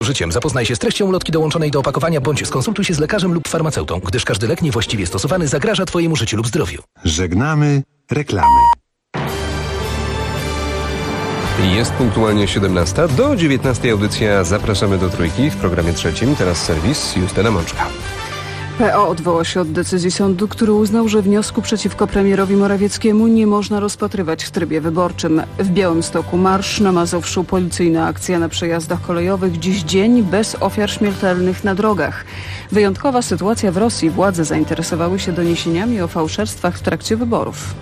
Życiem. Zapoznaj się z treścią ulotki dołączonej do opakowania bądź skonsultuj się z lekarzem lub farmaceutą, gdyż każdy lek niewłaściwie stosowany zagraża Twojemu życiu lub zdrowiu. Żegnamy reklamy. Jest punktualnie 17. Do 19 audycja Zapraszamy do Trójki w programie trzecim. Teraz serwis Justyna Mączka. PO odwoła się od decyzji sądu, który uznał, że wniosku przeciwko premierowi Morawieckiemu nie można rozpatrywać w trybie wyborczym. W Białymstoku marsz, na Mazowszu policyjna akcja na przejazdach kolejowych. Dziś dzień bez ofiar śmiertelnych na drogach. Wyjątkowa sytuacja w Rosji. Władze zainteresowały się doniesieniami o fałszerstwach w trakcie wyborów.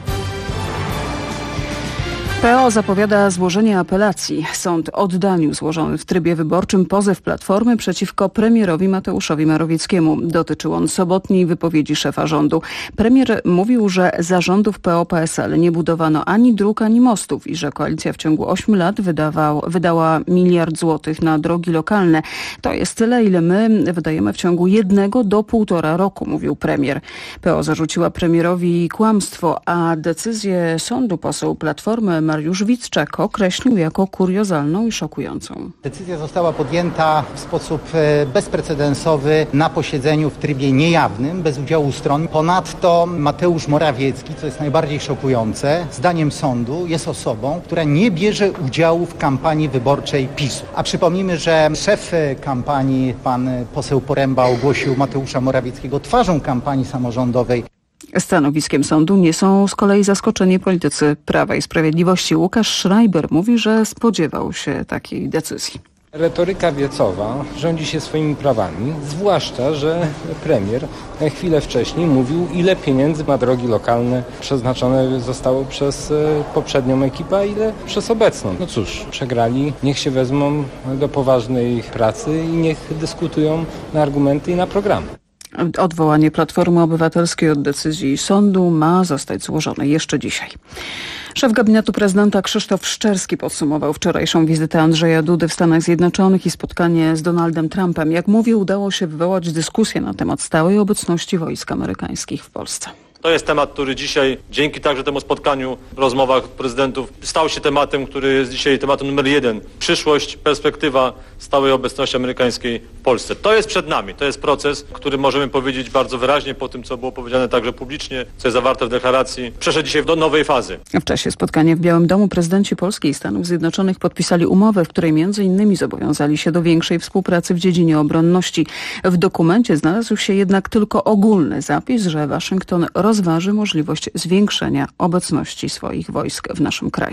PO zapowiada złożenie apelacji. Sąd oddalił złożony w trybie wyborczym pozew Platformy przeciwko premierowi Mateuszowi Morawieckiemu. Dotyczył on sobotniej wypowiedzi szefa rządu. Premier mówił, że za rządów PO-PSL nie budowano ani dróg, ani mostów i że koalicja w ciągu 8 lat wydała 1 miliard złotych na drogi lokalne. To jest tyle, ile my wydajemy w ciągu 1 do 1,5 roku, mówił premier. PO zarzuciła premierowi kłamstwo, a decyzję sądu poseł Platformy Mariusz Witczak określił jako kuriozalną i szokującą. Decyzja została podjęta w sposób bezprecedensowy na posiedzeniu w trybie niejawnym, bez udziału stron. Ponadto Mateusz Morawiecki, co jest najbardziej szokujące, zdaniem sądu jest osobą, która nie bierze udziału w kampanii wyborczej PiS-u. A przypomnijmy, że szef kampanii, pan poseł Poręba, ogłosił Mateusza Morawieckiego twarzą kampanii samorządowej. Stanowiskiem sądu nie są z kolei zaskoczeni politycy Prawa i Sprawiedliwości. Łukasz Schreiber mówi, że spodziewał się takiej decyzji. Retoryka wiecowa rządzi się swoimi prawami, zwłaszcza, że premier chwilę wcześniej mówił, ile pieniędzy na drogi lokalne przeznaczone zostało przez poprzednią ekipę, a ile przez obecną. No cóż, przegrali, niech się wezmą do poważnej pracy i niech dyskutują na argumenty i na programy. Odwołanie Platformy Obywatelskiej od decyzji sądu ma zostać złożone jeszcze dzisiaj. Szef gabinetu prezydenta Krzysztof Szczerski podsumował wczorajszą wizytę Andrzeja Dudy w Stanach Zjednoczonych i spotkanie z Donaldem Trumpem. Jak mówił, udało się wywołać dyskusję na temat stałej obecności wojsk amerykańskich w Polsce. To jest temat, który dzisiaj, dzięki także temu spotkaniu, rozmowach prezydentów, stał się tematem, który jest dzisiaj tematem numer 1. Przyszłość, perspektywa stałej obecności amerykańskiej w Polsce. To jest przed nami, to jest proces, który możemy powiedzieć bardzo wyraźnie po tym, co było powiedziane także publicznie, co jest zawarte w deklaracji. Przeszedł dzisiaj do nowej fazy. W czasie spotkania w Białym Domu prezydenci Polski i Stanów Zjednoczonych podpisali umowę, w której m.in. zobowiązali się do większej współpracy w dziedzinie obronności. W dokumencie znalazł się jednak tylko ogólny zapis, że Waszyngton rozważy możliwość zwiększenia obecności swoich wojsk w naszym kraju.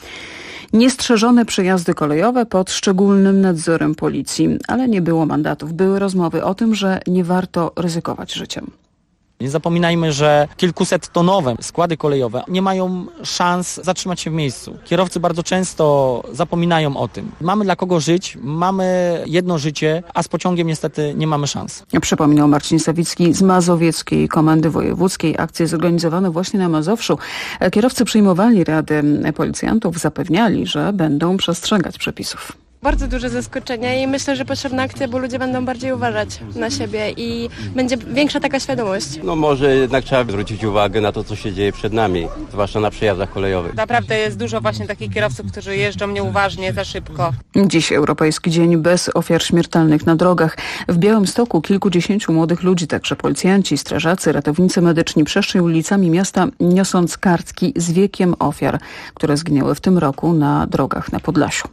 Niestrzeżone przejazdy kolejowe pod szczególnym nadzorem policji, ale nie było mandatów. Były rozmowy o tym, że nie warto ryzykować życiem. Nie zapominajmy, że kilkusettonowe składy kolejowe nie mają szans zatrzymać się w miejscu. Kierowcy bardzo często zapominają o tym. Mamy dla kogo żyć, mamy jedno życie, a z pociągiem niestety nie mamy szans. Przypominał Marcin Sawicki z Mazowieckiej Komendy Wojewódzkiej. Akcje zorganizowane właśnie na Mazowszu. Kierowcy przyjmowali rady policjantów, zapewniali, że będą przestrzegać przepisów. Bardzo duże zaskoczenie i myślę, że potrzebna akcja, bo ludzie będą bardziej uważać na siebie i będzie większa taka świadomość. No może jednak trzeba zwrócić uwagę na to, co się dzieje przed nami, zwłaszcza na przejazdach kolejowych. Naprawdę jest dużo właśnie takich kierowców, którzy jeżdżą nieuważnie, za szybko. Dziś Europejski Dzień bez ofiar śmiertelnych na drogach. W Białymstoku kilkudziesięciu młodych ludzi, także policjanci, strażacy, ratownicy medyczni przeszli ulicami miasta, niosąc kartki z wiekiem ofiar, które zginęły w tym roku na drogach na Podlasiu.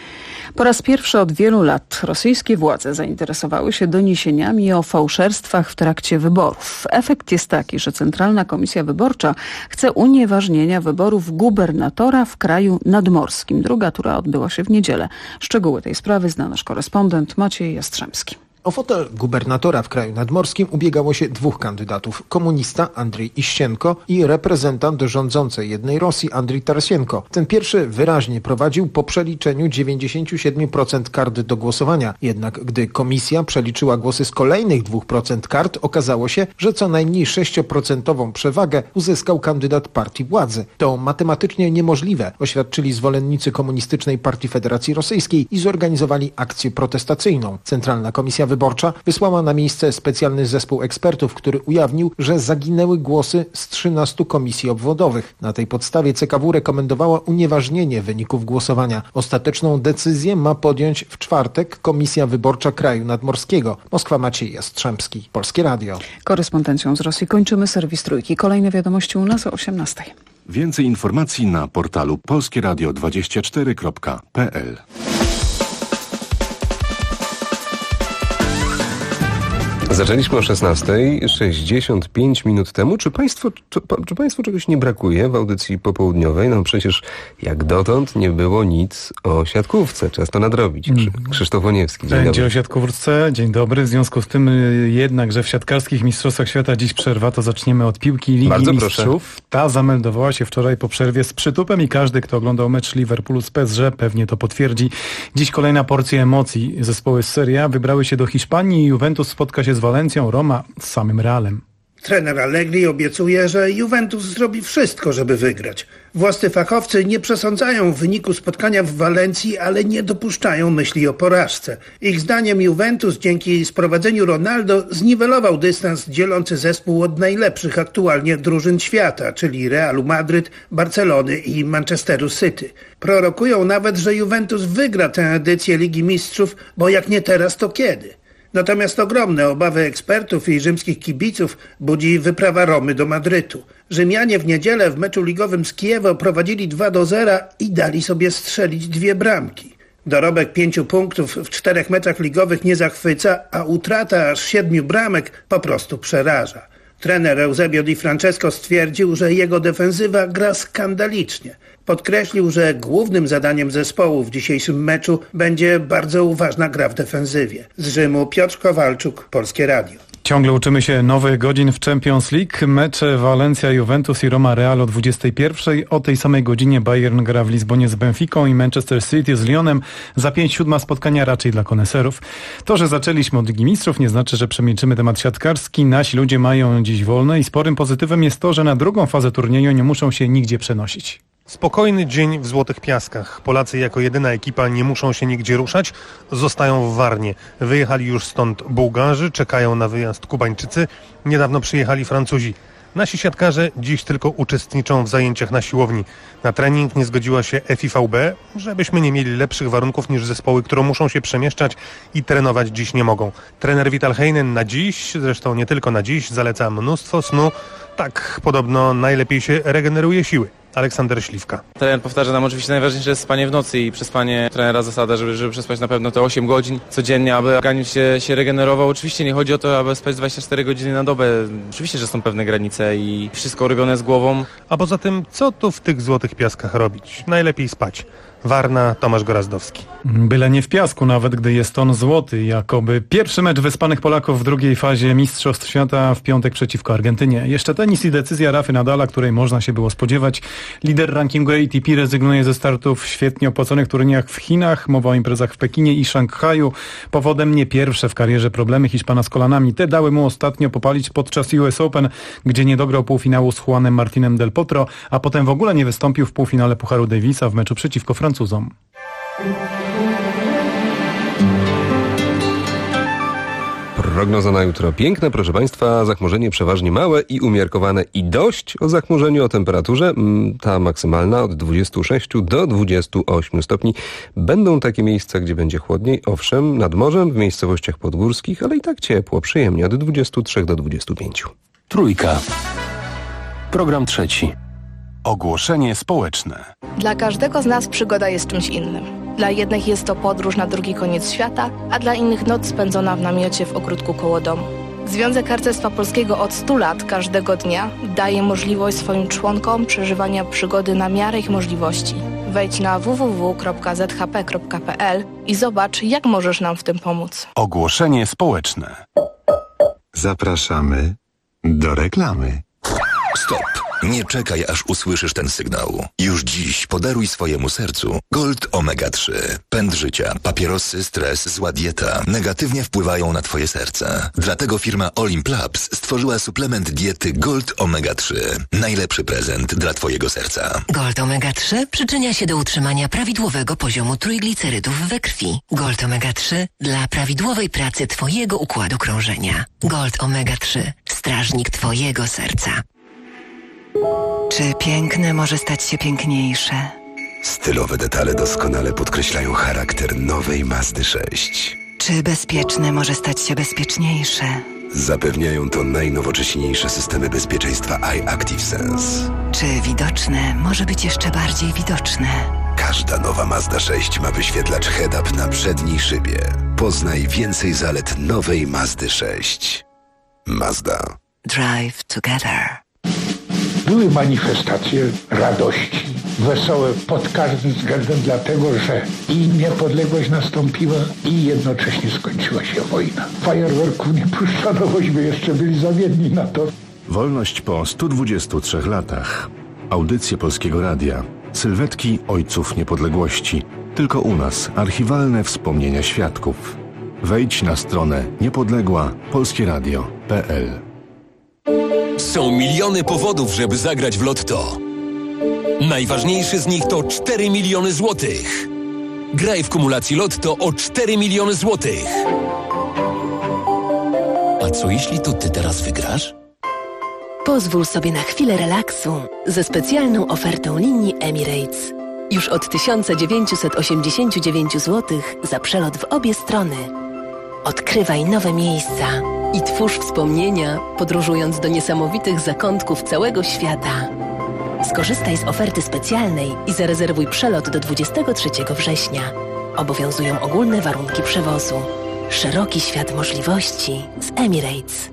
Po raz pierwszy od wielu lat rosyjskie władze zainteresowały się doniesieniami o fałszerstwach w trakcie wyborów. Efekt jest taki, że Centralna Komisja Wyborcza chce unieważnienia wyborów gubernatora w kraju nadmorskim. Druga tura odbyła się w niedzielę. Szczegóły tej sprawy zna nasz korespondent Maciej Jastrzębski. O fotel gubernatora w kraju nadmorskim ubiegało się 2 kandydatów. Komunista Andrzej Iścienko i reprezentant rządzącej jednej Rosji Andrzej Tarasienko. Ten pierwszy wyraźnie prowadził po przeliczeniu 97% kart do głosowania. Jednak gdy komisja przeliczyła głosy z kolejnych 2% kart, okazało się, że co najmniej 6% przewagę uzyskał kandydat partii władzy. To matematycznie niemożliwe, oświadczyli zwolennicy Komunistycznej Partii Federacji Rosyjskiej i zorganizowali akcję protestacyjną. Centralna Komisja Wyborcza Wyborcza wysłała na miejsce specjalny zespół ekspertów, który ujawnił, że zaginęły głosy z 13 komisji obwodowych. Na tej podstawie CKW rekomendowała unieważnienie wyników głosowania. Ostateczną decyzję ma podjąć w czwartek Komisja Wyborcza Kraju Nadmorskiego. Moskwa, Maciej Jastrzębski, Polskie Radio. Korespondencją z Rosji kończymy serwis Trójki. Kolejne wiadomości u nas o 18:00. Więcej informacji na portalu polskieradio24.pl. Zaczęliśmy o 16:00, 65 minut temu. Czy państwu czegoś nie brakuje w audycji popołudniowej? No przecież jak dotąd nie było nic o siatkówce. Czas to nadrobić. Krzysztof Łoniewski, dzień Będzie dobry. o siatkówce. Dzień dobry. W związku z tym jednak, że w siatkarskich mistrzostwach świata dziś przerwa, to zaczniemy od piłki Ligi Bardzo Mistrzów. proszę. Ta zameldowała się wczoraj po przerwie z przytupem i każdy, kto oglądał mecz Liverpoolu z PSG, pewnie to potwierdzi. Dziś kolejna porcja emocji. Zespoły z Serie A wybrały się do Hiszpanii i Juventus spotka się z Walencją, Roma z samym Realem. Trener Allegri obiecuje, że Juventus zrobi wszystko, żeby wygrać. Włoscy fachowcy nie przesądzają wyniku spotkania w Walencji, ale nie dopuszczają myśli o porażce. Ich zdaniem Juventus dzięki sprowadzeniu Ronaldo zniwelował dystans dzielący zespół od najlepszych aktualnie drużyn świata, czyli Realu Madryt, Barcelony i Manchesteru City. Prorokują nawet, że Juventus wygra tę edycję Ligi Mistrzów, bo jak nie teraz, to kiedy? Natomiast ogromne obawy ekspertów i rzymskich kibiców budzi wyprawa Romy do Madrytu. Rzymianie w niedzielę w meczu ligowym z Kijewo prowadzili 2-0 i dali sobie strzelić 2 bramki. Dorobek 5 punktów w 4 meczach ligowych nie zachwyca, a utrata aż 7 bramek po prostu przeraża. Trener Eusebio Di Francesco stwierdził, że jego defensywa gra skandalicznie. Podkreślił, że głównym zadaniem zespołu w dzisiejszym meczu będzie bardzo uważna gra w defensywie. Z Rzymu Piotr Kowalczuk, Polskie Radio. Ciągle uczymy się nowych godzin w Champions League. Mecze Walencja, Juventus i Roma Real o 21:00. O tej samej godzinie Bayern gra w Lizbonie z Benficą i Manchester City z Lyonem. Za 5/7 spotkania raczej dla koneserów. To, że zaczęliśmy od Ligi Mistrzów, nie znaczy, że przemilczymy temat siatkarski. Nasi ludzie mają dziś wolne i sporym pozytywem jest to, że na drugą fazę turnieju nie muszą się nigdzie przenosić. Spokojny dzień w Złotych Piaskach. Polacy jako jedyna ekipa nie muszą się nigdzie ruszać, zostają w Warnie. Wyjechali już stąd Bułgarzy, czekają na wyjazd Kubańczycy, niedawno przyjechali Francuzi. Nasi siatkarze dziś tylko uczestniczą w zajęciach na siłowni. Na trening nie zgodziła się FIVB, żebyśmy nie mieli lepszych warunków niż zespoły, które muszą się przemieszczać i trenować dziś nie mogą. Trener Vital Heinen na dziś, zresztą nie tylko na dziś, zaleca mnóstwo snu. Tak podobno najlepiej się regeneruje siły. Aleksander Śliwka. Trener powtarza nam oczywiście najważniejsze jest spanie w nocy i przespanie trenera zasada, żeby przespać na pewno te 8 godzin codziennie, aby organizm się regenerował. Oczywiście nie chodzi o to, aby spać 24 godziny na dobę. Oczywiście, że są pewne granice i wszystko robione z głową. A poza tym, co tu w tych Złotych Piaskach robić? Najlepiej spać. Warna, Tomasz Gorazdowski. Byle nie w piasku, nawet gdy jest on złoty. Jakoby pierwszy mecz wyspanych Polaków w drugiej fazie Mistrzostw Świata w piątek przeciwko Argentynie. Jeszcze tenis i decyzja Rafy Nadala, której można się było spodziewać. Lider rankingu ATP rezygnuje ze startów w świetnie opłaconych turniejach w Chinach. Mowa o imprezach w Pekinie i Szanghaju. Powodem nie pierwsze w karierze problemy Hiszpana z kolanami. Te dały mu ostatnio popalić podczas US Open, gdzie nie dograł półfinału z Juanem Martinem del Potro, a potem w ogóle nie wystąpił w półfinale Pucharu Davisa w meczu przeciwko Francuzom. Prognoza na jutro piękna, proszę Państwa, zachmurzenie przeważnie małe i umiarkowane i dość o zachmurzeniu, o temperaturze, ta maksymalna od 26 do 28 stopni. Będą takie miejsca, gdzie będzie chłodniej, owszem, nad morzem, w miejscowościach podgórskich, ale i tak ciepło, przyjemnie, od 23 do 25. Trójka. Program trzeci. Ogłoszenie społeczne. Dla każdego z nas przygoda jest czymś innym. Dla jednych jest to podróż na drugi koniec świata, a dla innych noc spędzona w namiocie w ogródku koło domu. Związek Harcerstwa Polskiego od 100 lat każdego dnia daje możliwość swoim członkom przeżywania przygody na miarę ich możliwości. Wejdź na www.zhp.pl i zobacz, jak możesz nam w tym pomóc. Ogłoszenie społeczne. Zapraszamy do reklamy. Stop! Nie czekaj, aż usłyszysz ten sygnał. Już dziś podaruj swojemu sercu Gold Omega 3. Pęd życia, papierosy, stres, zła dieta negatywnie wpływają na twoje serce. Dlatego firma Olimp Labs stworzyła suplement diety Gold Omega 3. Najlepszy prezent dla twojego serca. Gold Omega 3 przyczynia się do utrzymania prawidłowego poziomu trójglicerydów we krwi. Gold Omega 3 dla prawidłowej pracy twojego układu krążenia. Gold Omega 3. Strażnik twojego serca. Czy piękne może stać się piękniejsze? Stylowe detale doskonale podkreślają charakter nowej Mazdy 6. Czy bezpieczne może stać się bezpieczniejsze? Zapewniają to najnowocześniejsze systemy bezpieczeństwa iActive Sense. Czy widoczne może być jeszcze bardziej widoczne? Każda nowa Mazda 6 ma wyświetlacz head-up na przedniej szybie. Poznaj więcej zalet nowej Mazdy 6. Mazda. Drive together. Były manifestacje radości, wesołe pod każdym względem, dlatego że i niepodległość nastąpiła i jednocześnie skończyła się wojna. Fajerwerków nie puszczano, bośmy jeszcze byli zamienni na to. Wolność po 123 latach. Audycje Polskiego Radia. Sylwetki ojców niepodległości. Tylko u nas archiwalne wspomnienia świadków. Wejdź na stronę niepodległa-polskieradio.pl. Są miliony powodów, żeby zagrać w Lotto. Najważniejszy z nich to 4 miliony złotych. Graj w kumulacji Lotto o 4 miliony złotych. A co jeśli to ty teraz wygrasz? Pozwól sobie na chwilę relaksu ze specjalną ofertą linii Emirates. Już od 1989 zł za przelot w obie strony. Odkrywaj nowe miejsca i twórz wspomnienia, podróżując do niesamowitych zakątków całego świata. Skorzystaj z oferty specjalnej i zarezerwuj przelot do 23 września. Obowiązują ogólne warunki przewozu. Szeroki świat możliwości z Emirates.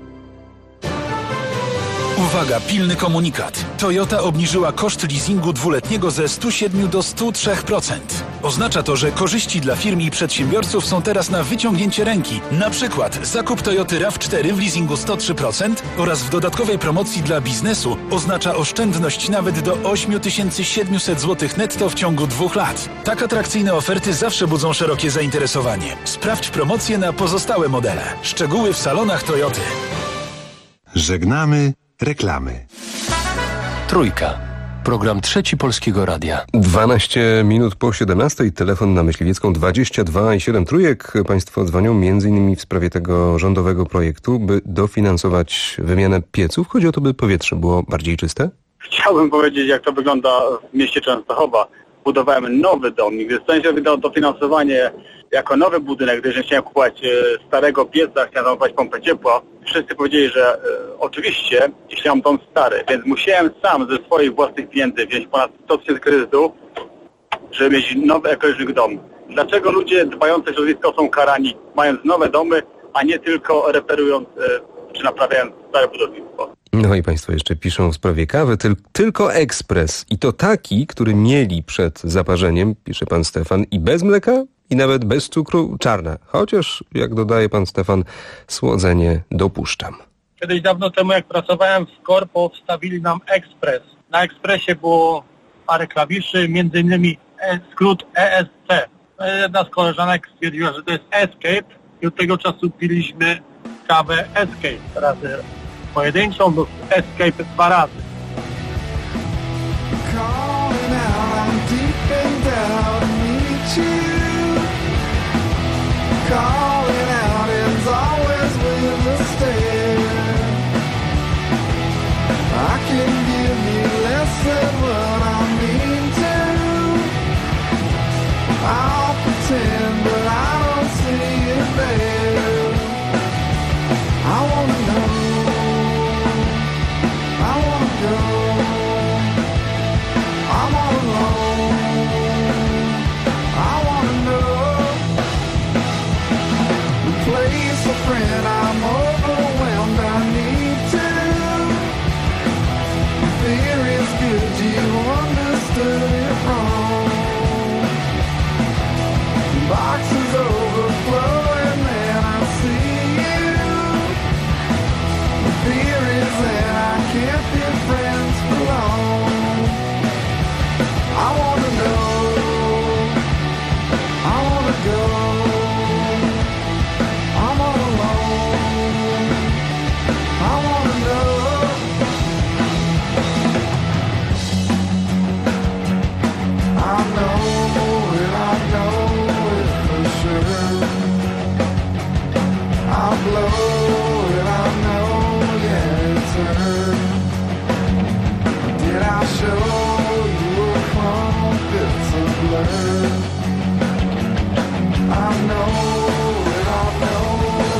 Uwaga, pilny komunikat. Toyota obniżyła koszt leasingu dwuletniego ze 107 do 103%. Oznacza to, że korzyści dla firm i przedsiębiorców są teraz na wyciągnięcie ręki. Na przykład zakup Toyoty RAV4 w leasingu 103% oraz w dodatkowej promocji dla biznesu oznacza oszczędność nawet do 8700 zł netto w ciągu 2 lat. Tak atrakcyjne oferty zawsze budzą szerokie zainteresowanie. Sprawdź promocje na pozostałe modele. Szczegóły w salonach Toyoty. Żegnamy reklamy. Trójka. Program trzeci Polskiego Radia. 12 minut po 17. Telefon na Myśliwiecką 22 i 7 trójek. Państwo dzwonią m.in. w sprawie tego rządowego projektu, by dofinansować wymianę pieców. Chodzi o to, by powietrze było bardziej czyste? Chciałbym powiedzieć, jak to wygląda w mieście Częstochowa. Budowałem nowy dom i gdy sędzia wydał dofinansowanie jako nowy budynek, gdyż nie chciałem kupować starego pieca, chciałem kupować pompę ciepła, wszyscy powiedzieli, że oczywiście, jeśli mam dom stary, więc musiałem sam ze swoich własnych pieniędzy wziąć ponad 100 000 kredytu, żeby mieć nowy ekologiczny dom. Dlaczego ludzie dbający o środowisko są karani, mając nowe domy, a nie tylko reperując czy naprawiając stare budownictwo? No i państwo jeszcze piszą w sprawie kawy, tylko ekspres. I to taki, który mieli przed zaparzeniem, pisze pan Stefan, i bez mleka, i nawet bez cukru, czarna. Chociaż, jak dodaje pan Stefan, słodzenie dopuszczam. Kiedyś dawno temu, jak pracowałem w Corpo, wstawili nam ekspres. Na ekspresie było parę klawiszy, między innymi skrót ESC. Jedna z koleżanek stwierdziła, że to jest Escape i od tego czasu piliśmy kawę Escape razy pojedynczą lub Escape 2 razy. Calling out is always with a stare. I can give you less than what I mean to. I'll pretend but I don't see it there. I wanna know, I wanna go. I'm all alone, I wanna know. Place a friend, I'm overwhelmed, I need to. Fear is good, you understood it wrong. Boxes overflowing, then I see you. Fear is that I can't be friends blow and I know, yeah, it's hurt. Did I show you a clump that's a blur? I know and I know.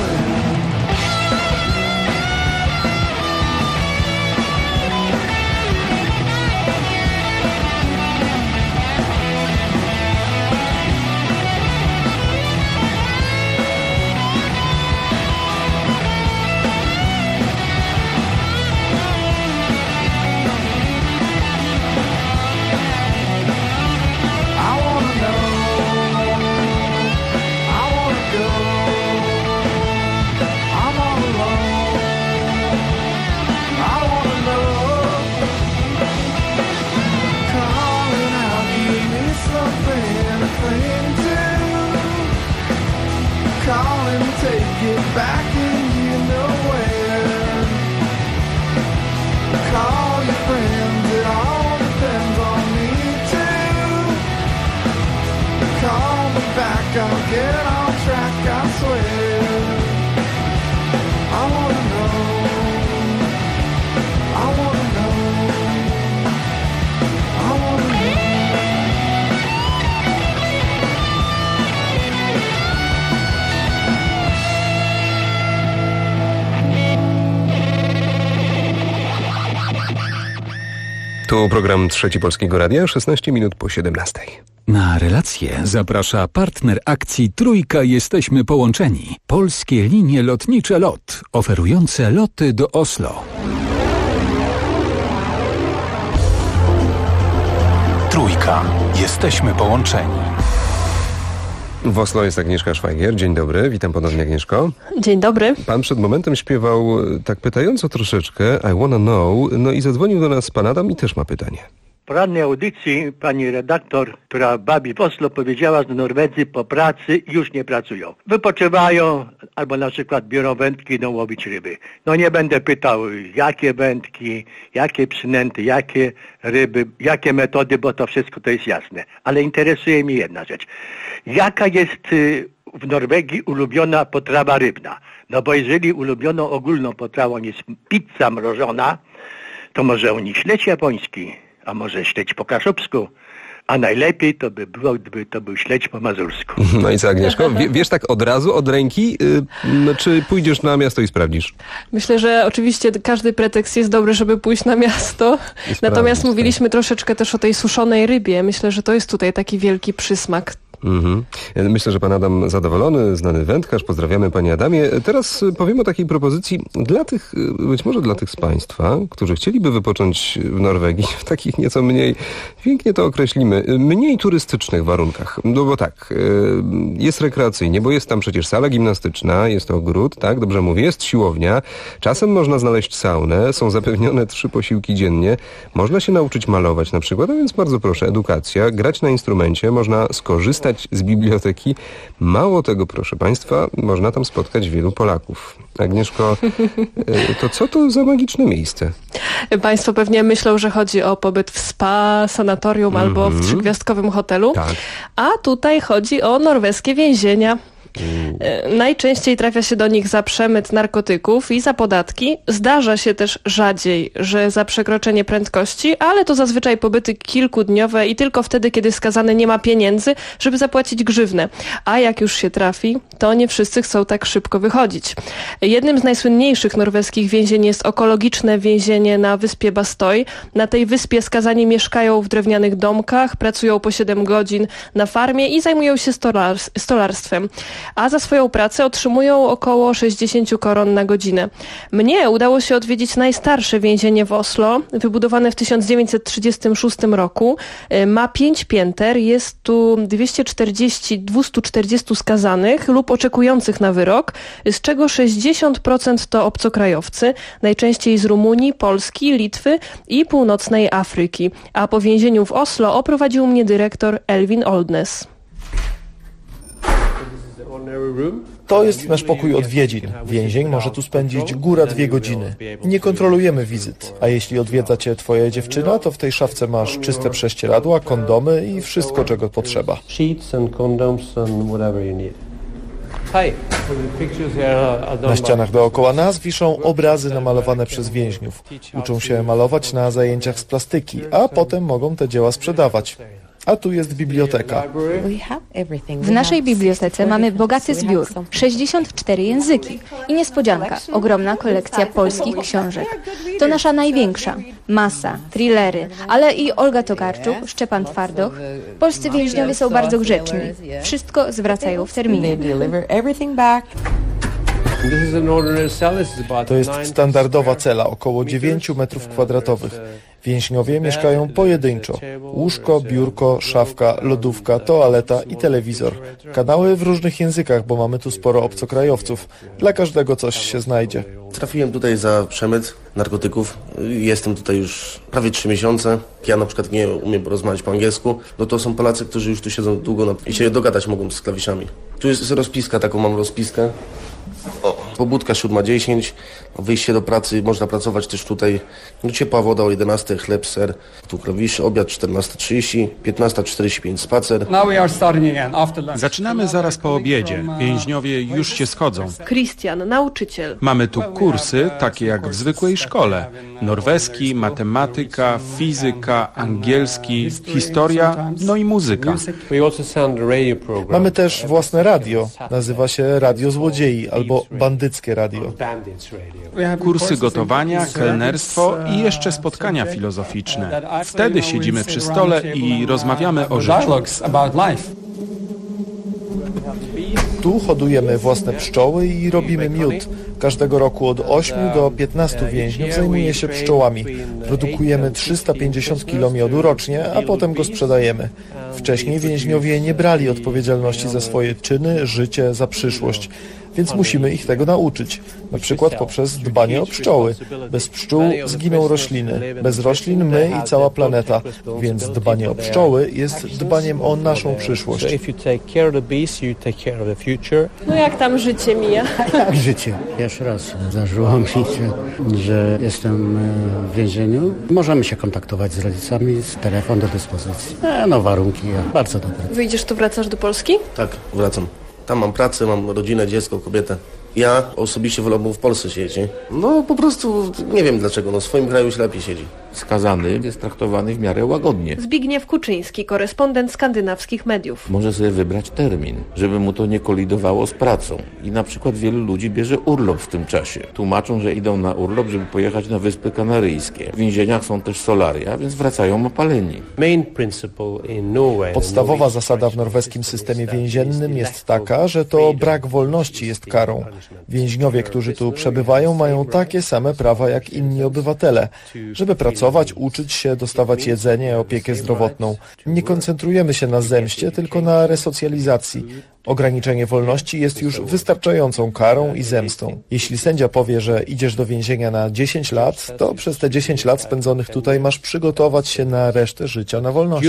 Call and take it back and you know where. Call your friends, it all depends on me too. Call me back, I'll get on track, I swear. I wanna know, I wanna know, I wanna know. Tu program Trzeci Polskiego Radia, 16 minut po 17. Na relację zaprasza partner akcji Trójka Jesteśmy Połączeni. Polskie linie lotnicze LOT, oferujące loty do Oslo. Trójka. Jesteśmy połączeni. W Oslo jest Agnieszka Szwajgier. Dzień dobry, witam ponownie, Agnieszko. Dzień dobry. Pan przed momentem śpiewał tak pytająco troszeczkę I wanna know, no i zadzwonił do nas pan Adam i też ma pytanie. W porannej audycji pani redaktor, która bawi w Oslo, powiedziała, że Norwedzy po pracy już nie pracują. Wypoczywają albo na przykład biorą wędki i idą łowić ryby. No nie będę pytał, jakie wędki, jakie przynęty, jakie ryby, jakie metody, bo to wszystko to jest jasne. Ale interesuje mnie jedna rzecz. Jaka jest w Norwegii ulubiona potrawa rybna? No bo jeżeli ulubioną ogólną potrawą jest pizza mrożona, to może u nich śledź japoński, a może śledź po kaszubsku, a najlepiej to by było, gdyby to był śledź po mazursku. No i co, Agnieszko? Wiesz tak od razu, od ręki, czy pójdziesz na miasto i sprawdzisz? Myślę, że oczywiście każdy pretekst jest dobry, żeby pójść na miasto. Natomiast mówiliśmy troszeczkę też o tej suszonej rybie. Myślę, że to jest tutaj taki wielki przysmak. Myślę, że pan Adam zadowolony, znany wędkarz. Pozdrawiamy, panie Adamie. Teraz powiem o takiej propozycji dla tych, być może dla tych z państwa, którzy chcieliby wypocząć w Norwegii w takich nieco mniej, pięknie to określimy, mniej turystycznych warunkach. No bo tak, jest rekreacyjnie, bo jest tam przecież sala gimnastyczna, jest ogród, tak, dobrze mówię, jest siłownia, czasem można znaleźć saunę, są zapewnione 3 posiłki dziennie, można się nauczyć malować na przykład, a więc bardzo proszę, edukacja, grać na instrumencie, można skorzystać z biblioteki. Mało tego, proszę państwa, można tam spotkać wielu Polaków. Agnieszko, to co to za magiczne miejsce? Państwo pewnie myślą, że chodzi o pobyt w spa, sanatorium albo w 3-gwiazdkowym hotelu. Tak. A tutaj chodzi o norweskie więzienia. Najczęściej trafia się do nich za przemyt narkotyków i za podatki. Zdarza się też rzadziej, że za przekroczenie prędkości, ale to zazwyczaj pobyty kilkudniowe i tylko wtedy, kiedy skazany nie ma pieniędzy, żeby zapłacić grzywnę. A jak już się trafi, to nie wszyscy chcą tak szybko wychodzić. Jednym z najsłynniejszych norweskich więzień jest ekologiczne więzienie na wyspie Bastøy. Na tej wyspie skazani mieszkają w drewnianych domkach, pracują po 7 godzin na farmie i zajmują się stolarstwem. A za swoją pracę otrzymują około 60 koron na godzinę. Mnie udało się odwiedzić najstarsze więzienie w Oslo, wybudowane w 1936 roku. Ma 5 pięter, jest tu 240 skazanych lub oczekujących na wyrok, z czego 60% to obcokrajowcy, najczęściej z Rumunii, Polski, Litwy i północnej Afryki. A po więzieniu w Oslo oprowadził mnie dyrektor Elvin Oldnes. To jest nasz pokój odwiedzin. Więzień może tu spędzić góra 2 godziny. Nie kontrolujemy wizyt. A jeśli odwiedza cię twoja dziewczyna, to w tej szafce masz czyste prześcieradła, kondomy i wszystko, czego potrzeba. Na ścianach dookoła nas wiszą obrazy namalowane przez więźniów. Uczą się malować na zajęciach z plastyki, a potem mogą te dzieła sprzedawać. A tu jest biblioteka. W naszej bibliotece mamy bogaty zbiór, 64 języki i niespodzianka, ogromna kolekcja polskich książek. To nasza największa. Masa, thrillery, ale i Olga Tokarczuk, Szczepan Twardoch. Polscy więźniowie są bardzo grzeczni. Wszystko zwracają w terminie. To jest standardowa cela, około 9 metrów kwadratowych. Więźniowie mieszkają pojedynczo. Łóżko, biurko, szafka, lodówka, toaleta i telewizor. Kanały w różnych językach, bo mamy tu sporo obcokrajowców. Dla każdego coś się znajdzie. Trafiłem tutaj za przemyt narkotyków. Jestem tutaj już prawie 3 miesiące. Ja na przykład nie umiem rozmawiać po angielsku. No to są Polacy, którzy już tu siedzą długo i się dogadać mogą z klawiszami. Tu jest rozpiska, taką mam rozpiskę. Pobudka 7:10, wyjście do pracy, można pracować też tutaj. Ciepła woda o 11, chleb, ser, tu klawisze, obiad 14:30, 15:45 spacer. Zaczynamy zaraz po obiedzie. Więźniowie już się schodzą. Christian, nauczyciel. Mamy tu kursy, takie jak w zwykłej szkole. Norweski, matematyka, fizyka, angielski, historia, no i muzyka. Mamy też własne radio. Nazywa się Radio Złodziei albo Bandyckie Radio. Kursy gotowania, kelnerstwo i jeszcze spotkania filozoficzne. Wtedy siedzimy przy stole i rozmawiamy o życiu. Tu hodujemy własne pszczoły i robimy miód. Każdego roku od 8 do 15 więźniów zajmuje się pszczołami. Produkujemy 350 kg miodu rocznie, a potem go sprzedajemy. Wcześniej więźniowie nie brali odpowiedzialności za swoje czyny, życie, za przyszłość. Więc musimy ich tego nauczyć. Na przykład poprzez dbanie o pszczoły. Bez pszczół zginą rośliny. Bez roślin my i cała planeta. Więc dbanie o pszczoły jest dbaniem o naszą przyszłość. No jak tam życie mija? Jak życie? Pierwszy raz zdarzyło mi się, że jestem w więzieniu. Możemy się kontaktować z rodzicami, telefon do dyspozycji. No warunki bardzo dobre. Wyjdziesz tu, wracasz do Polski? Tak, wracam. Tam mam pracę, mam rodzinę, dziecko, kobietę. Ja osobiście wolałbym w Polsce siedzieć. No po prostu nie wiem dlaczego, no w swoim kraju się lepiej siedzi. Skazany jest traktowany w miarę łagodnie. Zbigniew Kuczyński, korespondent skandynawskich mediów. Może sobie wybrać termin, żeby mu to nie kolidowało z pracą. I na przykład wielu ludzi bierze urlop w tym czasie. Tłumaczą, że idą na urlop, żeby pojechać na Wyspy Kanaryjskie. W więzieniach są też solaria, więc wracają opaleni. Podstawowa zasada w norweskim systemie więziennym jest taka, że to brak wolności jest karą. Więźniowie, którzy tu przebywają, mają takie same prawa jak inni obywatele, żeby pracować, uczyć się, dostawać jedzenie, opiekę zdrowotną. Nie koncentrujemy się na zemście, tylko na resocjalizacji. Ograniczenie wolności jest już wystarczającą karą i zemstą. Jeśli sędzia powie, że idziesz do więzienia na 10 lat, to przez te 10 lat spędzonych tutaj masz przygotować się na resztę życia na wolności.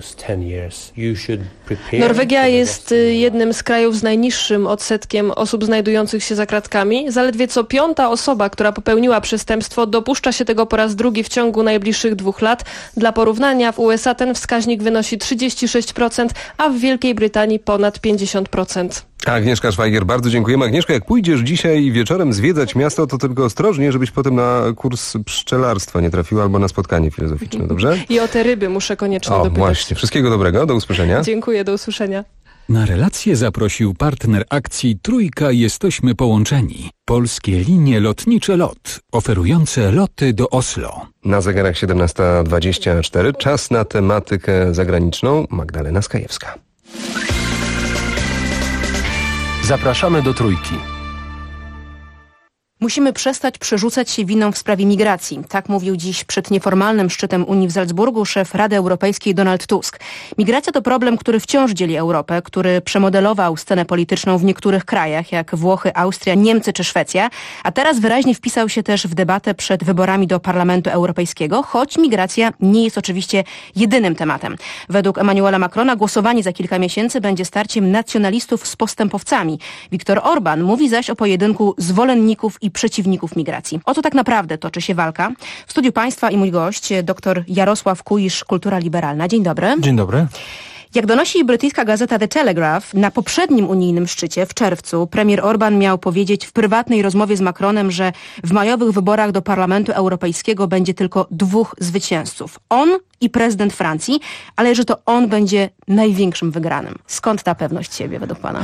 Norwegia jest jednym z krajów z najniższym odsetkiem osób znajdujących się za kratkami. Zaledwie co 5. osoba, która popełniła przestępstwo, dopuszcza się tego po raz drugi w ciągu najbliższych 2 lat. Dla porównania w USA ten wskaźnik wynosi 36%, a w Wielkiej Brytanii ponad 50%. Agnieszka Szwajger, bardzo dziękujemy. Agnieszka, jak pójdziesz dzisiaj wieczorem zwiedzać miasto, to tylko ostrożnie, żebyś potem na kurs pszczelarstwa nie trafiła albo na spotkanie filozoficzne, dobrze? I o te ryby muszę koniecznie dopytać. Właśnie. Wszystkiego dobrego, do usłyszenia. Dziękuję, do usłyszenia. Na relację zaprosił partner akcji Trójka Jesteśmy Połączeni. Polskie linie lotnicze LOT, oferujące loty do Oslo. Na zegarach 17:24, czas na tematykę zagraniczną. Magdalena Skajewska. Zapraszamy do Trójki. Musimy przestać przerzucać się winą w sprawie migracji. Tak mówił dziś przed nieformalnym szczytem Unii w Salzburgu szef Rady Europejskiej Donald Tusk. Migracja to problem, który wciąż dzieli Europę, który przemodelował scenę polityczną w niektórych krajach, jak Włochy, Austria, Niemcy czy Szwecja, a teraz wyraźnie wpisał się też w debatę przed wyborami do Parlamentu Europejskiego, choć migracja nie jest oczywiście jedynym tematem. Według Emmanuela Macrona głosowanie za kilka miesięcy będzie starciem nacjonalistów z postępowcami. Viktor Orban mówi zaś o pojedynku zwolenników i przeciwników migracji. Oto tak naprawdę toczy się walka. W studiu Państwa i mój gość, dr Jarosław Kuisz, Kultura Liberalna. Dzień dobry. Dzień dobry. Jak donosi brytyjska gazeta The Telegraph, na poprzednim unijnym szczycie w czerwcu premier Orban miał powiedzieć w prywatnej rozmowie z Macronem, że w majowych wyborach do Parlamentu Europejskiego będzie tylko 2 zwycięzców. On i prezydent Francji, ale że to on będzie największym wygranym. Skąd ta pewność siebie według pana?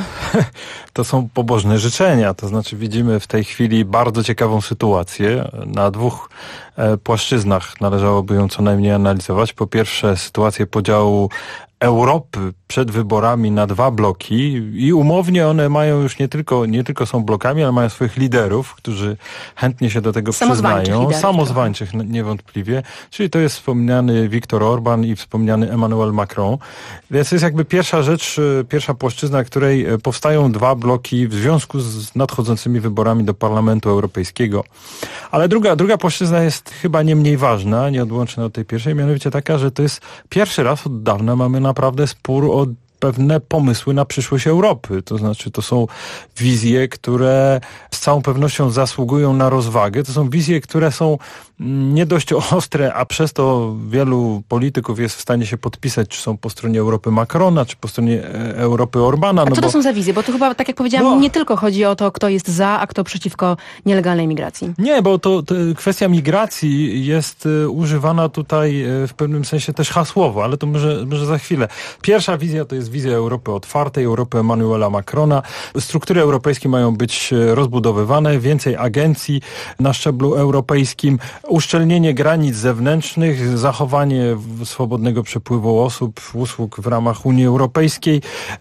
To są pobożne życzenia. To znaczy widzimy w tej chwili bardzo ciekawą sytuację. Na 2 płaszczyznach należałoby ją co najmniej analizować. Po pierwsze sytuację podziału Europy przed wyborami na 2 bloki i umownie one mają już nie tylko są blokami, ale mają swoich liderów, którzy chętnie się do tego przyznają. Samozwańczych niewątpliwie. Czyli to jest wspomniany Viktor Orban i wspomniany Emmanuel Macron. Więc to jest jakby pierwsza rzecz, pierwsza płaszczyzna, której powstają 2 bloki w związku z nadchodzącymi wyborami do Parlamentu Europejskiego. Ale druga płaszczyzna jest chyba nie mniej ważna, nieodłączna od tej pierwszej, mianowicie taka, że to jest pierwszy raz od dawna mamy naprawdę spór o pewne pomysły na przyszłość Europy. To znaczy to są wizje, które z całą pewnością zasługują na rozwagę. To są wizje, które są nie dość ostre, a przez to wielu polityków jest w stanie się podpisać, czy są po stronie Europy Macrona, czy po stronie Europy Orbana. A co to są za wizje? Bo tu chyba, tak jak powiedziałam, nie tylko chodzi o to, kto jest za, a kto przeciwko nielegalnej migracji. Nie, bo to kwestia migracji jest używana tutaj w pewnym sensie też hasłowo, ale to może za chwilę. Pierwsza wizja to jest wizja Europy otwartej, Europy Emmanuela Macrona. Struktury europejskie mają być rozbudowywane, więcej agencji na szczeblu europejskim, uszczelnienie granic zewnętrznych, zachowanie swobodnego przepływu osób, usług w ramach Unii Europejskiej.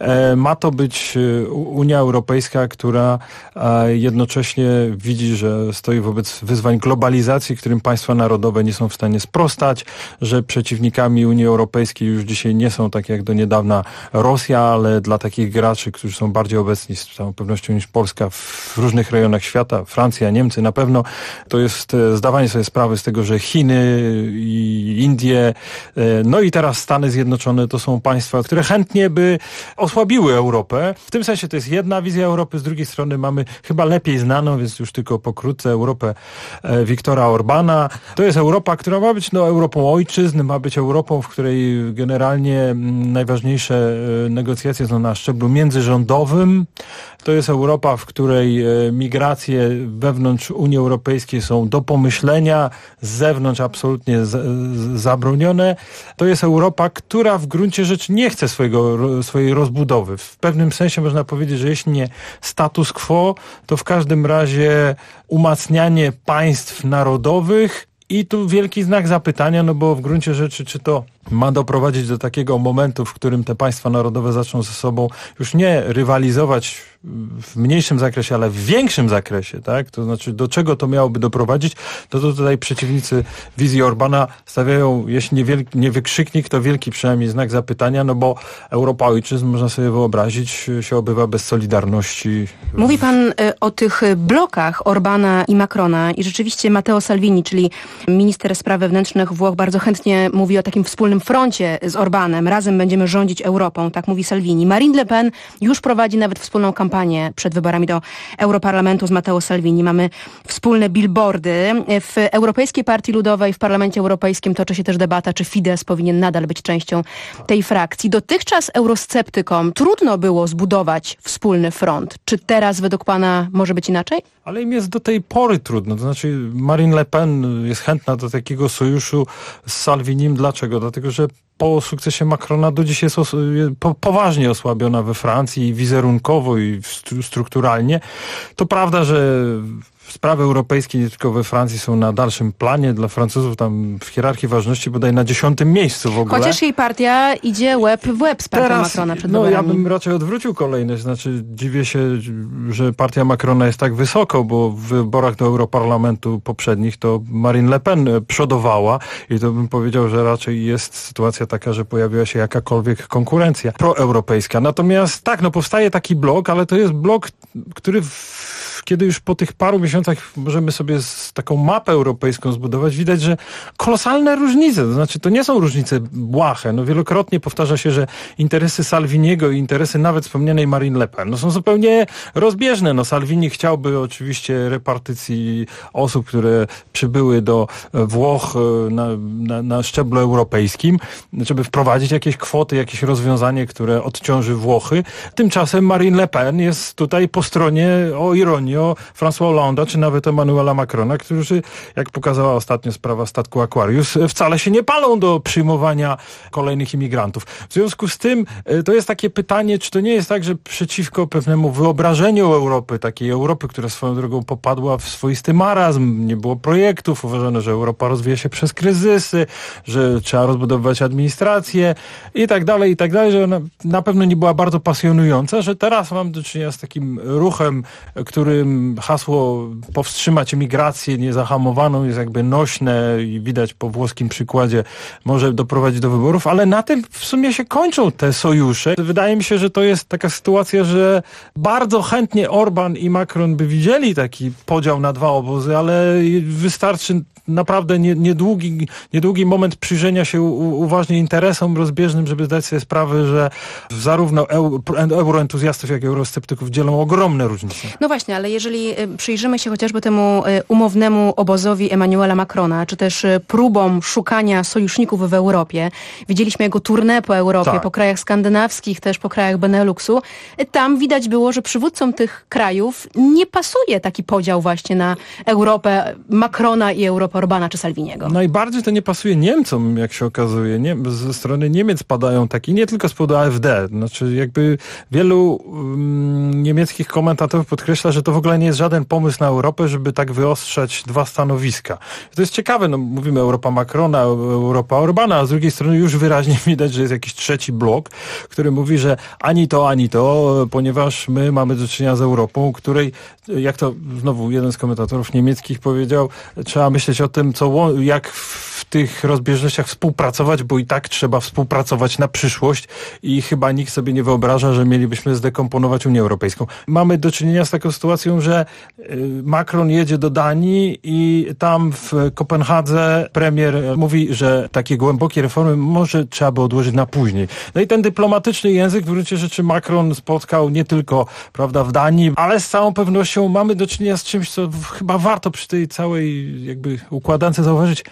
Ma to być Unia Europejska, która jednocześnie widzi, że stoi wobec wyzwań globalizacji, którym państwa narodowe nie są w stanie sprostać, że przeciwnikami Unii Europejskiej już dzisiaj nie są, tak jak do niedawna, Rosja, ale dla takich graczy, którzy są bardziej obecni z całą pewnością niż Polska w różnych rejonach świata, Francja, Niemcy na pewno, to jest zdawanie sobie sprawy z tego, że Chiny i Indie, no i teraz Stany Zjednoczone to są państwa, które chętnie by osłabiły Europę. W tym sensie to jest jedna wizja Europy, z drugiej strony mamy chyba lepiej znaną, więc już tylko pokrótce, Europę Viktora Orbana. To jest Europa, która ma być Europą ojczyzn, ma być Europą, w której generalnie najważniejsze negocjacje są na szczeblu międzyrządowym. To jest Europa, w której migracje wewnątrz Unii Europejskiej są do pomyślenia, z zewnątrz absolutnie zabronione. To jest Europa, która w gruncie rzeczy nie chce swojej rozbudowy. W pewnym sensie można powiedzieć, że jeśli nie status quo, to w każdym razie umacnianie państw narodowych. I tu wielki znak zapytania, no bo w gruncie rzeczy, czy to ma doprowadzić do takiego momentu, w którym te państwa narodowe zaczną ze sobą już nie rywalizować w mniejszym zakresie, ale w większym zakresie, tak? To znaczy, do czego to miałoby doprowadzić, to tutaj przeciwnicy wizji Orbana stawiają, jeśli nie wykrzyknik, to wielki przynajmniej znak zapytania, no bo Europa ojczyzn, można sobie wyobrazić, się obywa bez solidarności. Mówi pan o tych blokach Orbana i Macrona i rzeczywiście Matteo Salvini, czyli minister spraw wewnętrznych Włoch, bardzo chętnie mówi o takim wspólnym froncie z Orbanem. Razem będziemy rządzić Europą, tak mówi Salvini. Marine Le Pen już prowadzi nawet wspólną kampanię przed wyborami do Europarlamentu z Matteo Salvini. Mamy wspólne billboardy. W Europejskiej Partii Ludowej, w Parlamencie Europejskim toczy się też debata, czy Fidesz powinien nadal być częścią tej frakcji. Dotychczas eurosceptykom trudno było zbudować wspólny front. Czy teraz według pana może być inaczej? Ale im jest do tej pory trudno. To znaczy Marine Le Pen jest chętna do takiego sojuszu z Salvinim. Dlaczego? Dlatego, że po sukcesie Macrona do dziś jest poważnie osłabiona we Francji wizerunkowo i strukturalnie. To prawda, że sprawy europejskie nie tylko we Francji są na dalszym planie. Dla Francuzów tam w hierarchii ważności bodaj na 10. miejscu w ogóle. Chociaż jej partia idzie łeb w łeb z partią Macrona przed wyborami. Ja bym raczej odwrócił kolejność. Znaczy dziwię się, że partia Macrona jest tak wysoko, bo w wyborach do Europarlamentu poprzednich to Marine Le Pen przodowała i to bym powiedział, że raczej jest sytuacja taka, że pojawiła się jakakolwiek konkurencja proeuropejska. Natomiast tak, powstaje taki blok, ale to jest blok, który w kiedy już po tych paru miesiącach możemy sobie taką mapę europejską zbudować, widać, że kolosalne różnice, to znaczy to nie są różnice błahe. No wielokrotnie powtarza się, że interesy Salviniego i interesy nawet wspomnianej Marine Le Pen są zupełnie rozbieżne. No Salvini chciałby oczywiście repartycji osób, które przybyły do Włoch na szczeblu europejskim, żeby wprowadzić jakieś kwoty, jakieś rozwiązanie, które odciąży Włochy. Tymczasem Marine Le Pen jest tutaj po stronie, o ironio, François Hollande'a, czy nawet Emmanuela Macrona, którzy, jak pokazała ostatnio sprawa statku Aquarius, wcale się nie palą do przyjmowania kolejnych imigrantów. W związku z tym to jest takie pytanie, czy to nie jest tak, że przeciwko pewnemu wyobrażeniu Europy, takiej Europy, która swoją drogą popadła w swoisty marazm, nie było projektów, uważano, że Europa rozwija się przez kryzysy, że trzeba rozbudowywać administrację i tak dalej, że ona na pewno nie była bardzo pasjonująca, że teraz mam do czynienia z takim ruchem, którym hasło powstrzymać emigrację niezahamowaną jest jakby nośne i widać po włoskim przykładzie, może doprowadzić do wyborów, ale na tym w sumie się kończą te sojusze. Wydaje mi się, że to jest taka sytuacja, że bardzo chętnie Orban i Macron by widzieli taki podział na dwa obozy, ale wystarczy naprawdę niedługi moment przyjrzenia się uważnie interesom rozbieżnym, żeby zdać sobie sprawę, że zarówno euroentuzjastów, jak i eurosceptyków dzielą ogromne różnice. No właśnie, ale jeżeli przyjrzymy się chociażby temu umownemu obozowi Emmanuela Macrona, czy też próbom szukania sojuszników w Europie, widzieliśmy jego tournée po Europie, po krajach skandynawskich, też po krajach Beneluxu, tam widać było, że przywódcom tych krajów nie pasuje taki podział właśnie na Europę Macrona i Europę Orbana czy Salviniego. Najbardziej to nie pasuje Niemcom, jak się okazuje. Ze strony Niemiec padają takie, nie tylko z powodu AfD. Znaczy jakby wielu niemieckich komentatorów podkreśla, że to w ogóle nie jest żaden pomysł na Europę, żeby tak wyostrzać dwa stanowiska. To jest ciekawe, no mówimy Europa Macrona, Europa Orbana, a z drugiej strony już wyraźnie widać, że jest jakiś trzeci blok, który mówi, że ani to, ponieważ my mamy do czynienia z Europą, której, jak to znowu jeden z komentatorów niemieckich powiedział, trzeba myśleć o tym, jak w tych rozbieżnościach współpracować, bo i tak trzeba współpracować na przyszłość i chyba nikt sobie nie wyobraża, że mielibyśmy zdekomponować Unię Europejską. Mamy do czynienia z taką sytuacją, że Macron jedzie do Danii i tam w Kopenhadze premier mówi, że takie głębokie reformy może trzeba by odłożyć na później. No i ten dyplomatyczny język w gruncie rzeczy Macron spotkał nie tylko, prawda, w Danii, ale z całą pewnością mamy do czynienia z czymś, co chyba warto przy tej całej jakby układance zauważyć.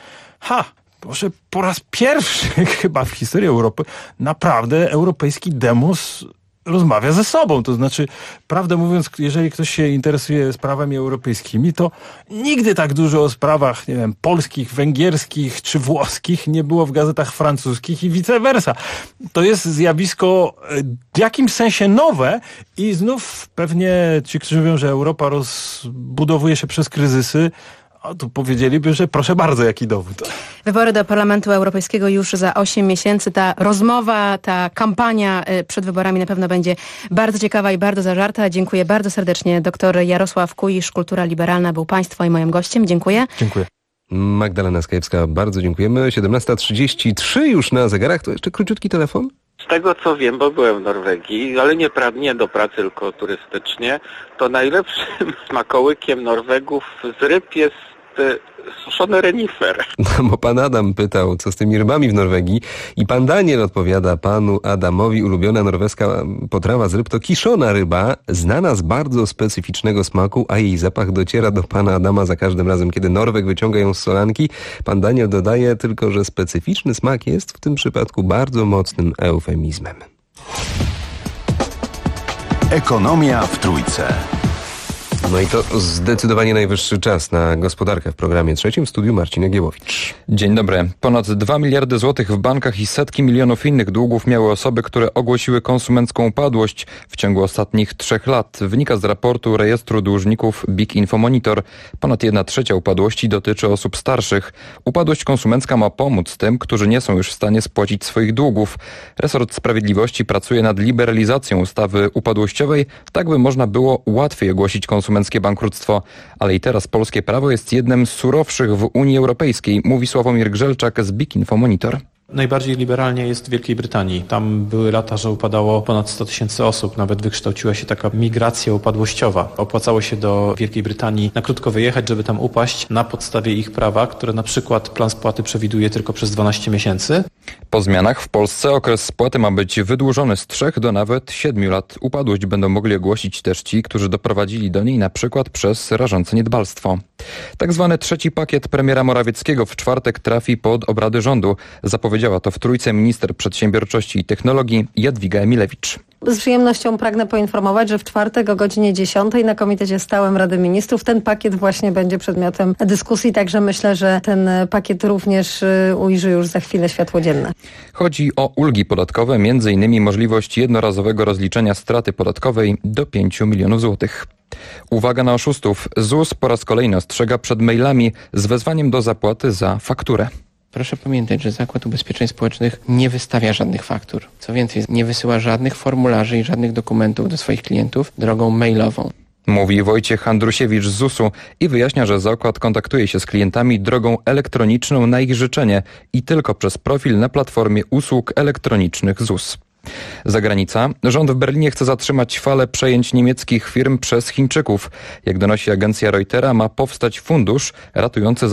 Może po raz pierwszy chyba w historii Europy naprawdę europejski demos rozmawia ze sobą. To znaczy, prawdę mówiąc, jeżeli ktoś się interesuje sprawami europejskimi, to nigdy tak dużo o sprawach, nie wiem, polskich, węgierskich czy włoskich nie było w gazetach francuskich i vice versa. To jest zjawisko w jakimś sensie nowe i znów pewnie ci, którzy mówią, że Europa rozbudowuje się przez kryzysy, tu powiedzieliby, że proszę bardzo, jaki dowód. Wybory do Parlamentu Europejskiego już za 8 miesięcy. Ta rozmowa, ta kampania przed wyborami na pewno będzie bardzo ciekawa i bardzo zażarta. Dziękuję bardzo serdecznie. Dr Jarosław Kuisz, Kultura Liberalna, był Państwa i moim gościem. Dziękuję. Dziękuję. Magdalena Skajewska, bardzo dziękujemy. 17:33 już na zegarach. To jeszcze króciutki telefon? Z tego co wiem, bo byłem w Norwegii, ale nie do pracy, tylko turystycznie, to najlepszym smakołykiem Norwegów z ryb jest suszony renifer. No bo pan Adam pytał, co z tymi rybami w Norwegii i pan Daniel odpowiada panu Adamowi, ulubiona norweska potrawa z ryb to kiszona ryba, znana z bardzo specyficznego smaku, a jej zapach dociera do pana Adama za każdym razem, kiedy Norweg wyciąga ją z solanki. Pan Daniel dodaje tylko, że specyficzny smak jest w tym przypadku bardzo mocnym eufemizmem. Ekonomia w Trójce. No i to zdecydowanie najwyższy czas na gospodarkę w programie trzecim. W studiu Marcin Jagiełowicz. Dzień dobry. Ponad 2 miliardy złotych w bankach i setki milionów innych długów miały osoby, które ogłosiły konsumencką upadłość w ciągu ostatnich 3 lat. Wynika z raportu rejestru dłużników BIG Infomonitor. Ponad 1/3 upadłości dotyczy osób starszych. Upadłość konsumencka ma pomóc tym, którzy nie są już w stanie spłacić swoich długów. Resort Sprawiedliwości pracuje nad liberalizacją ustawy upadłościowej, tak by można było łatwiej ogłosić konsumenckie bankructwo. Ale i teraz polskie prawo jest jednym z surowszych w Unii Europejskiej, mówi Sławomir Grzelczak z BIG Infomonitor. Najbardziej liberalnie jest w Wielkiej Brytanii. Tam były lata, że upadało ponad 100 000 osób. Nawet wykształciła się taka migracja upadłościowa. Opłacało się do Wielkiej Brytanii na krótko wyjechać, żeby tam upaść na podstawie ich prawa, które na przykład plan spłaty przewiduje tylko przez 12 miesięcy. Po zmianach w Polsce okres spłaty ma być wydłużony z 3 do nawet 7 lat. Upadłość będą mogli ogłosić też ci, którzy doprowadzili do niej na przykład przez rażące niedbalstwo. Tak zwany trzeci pakiet premiera Morawieckiego w czwartek trafi pod obrady rządu. Zapowiedziała to w Trójce minister przedsiębiorczości i technologii Jadwiga Emilewicz. Z przyjemnością pragnę poinformować, że w czwartek o godzinie 10 na Komitecie Stałym Rady Ministrów ten pakiet właśnie będzie przedmiotem dyskusji, także myślę, że ten pakiet również ujrzy już za chwilę światło dzienne. Chodzi o ulgi podatkowe, m.in. możliwość jednorazowego rozliczenia straty podatkowej do 5 milionów złotych. Uwaga na oszustów. ZUS po raz kolejny ostrzega przed mailami z wezwaniem do zapłaty za fakturę. Proszę pamiętać, że Zakład Ubezpieczeń Społecznych nie wystawia żadnych faktur. Co więcej, nie wysyła żadnych formularzy i żadnych dokumentów do swoich klientów drogą mailową. Mówi Wojciech Andrusiewicz z ZUS-u i wyjaśnia, że zakład kontaktuje się z klientami drogą elektroniczną na ich życzenie i tylko przez profil na platformie usług elektronicznych ZUS. Zagranica. Rząd w Berlinie chce zatrzymać falę przejęć niemieckich firm przez Chińczyków. Jak donosi agencja Reutera, ma powstać fundusz ratujący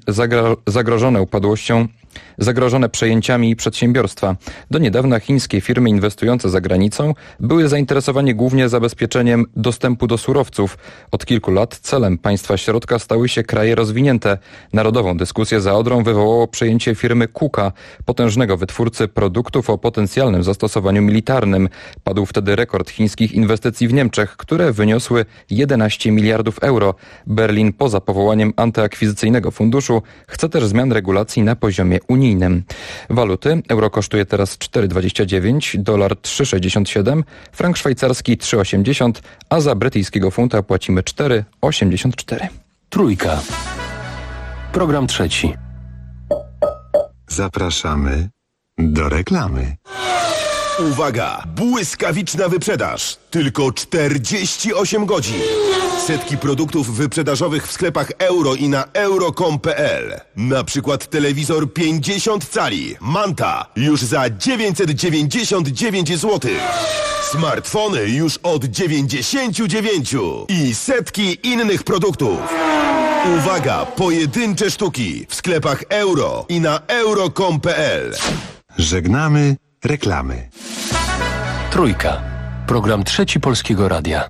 zagrożone przejęciami przedsiębiorstwa. Do niedawna chińskie firmy inwestujące za granicą były zainteresowane głównie zabezpieczeniem dostępu do surowców. Od kilku lat celem państwa środka stały się kraje rozwinięte. Narodową dyskusję za Odrą wywołało przejęcie firmy KUKA, potężnego wytwórcy produktów o potencjalnym zastosowaniu militarnym. Padł wtedy rekord chińskich inwestycji w Niemczech, które wyniosły 11 miliardów euro. Berlin poza powołaniem antyakwizycyjnego funduszu chce też zmian regulacji na poziomie unijnym. Waluty. Euro kosztuje teraz 4,29, dolar 3,67, frank szwajcarski 3,80, a za brytyjskiego funta płacimy 4,84. Trójka. Program trzeci. Zapraszamy do reklamy. Uwaga! Błyskawiczna wyprzedaż! Tylko 48 godzin! Setki produktów wyprzedażowych w sklepach Euro i na euro.com.pl. Na przykład telewizor 50 cali Manta już za 999 zł. Smartfony już od 99 i setki innych produktów. Uwaga! Pojedyncze sztuki w sklepach Euro i na euro.com.pl. Żegnamy reklamy. Trójka. Program trzeci Polskiego Radia.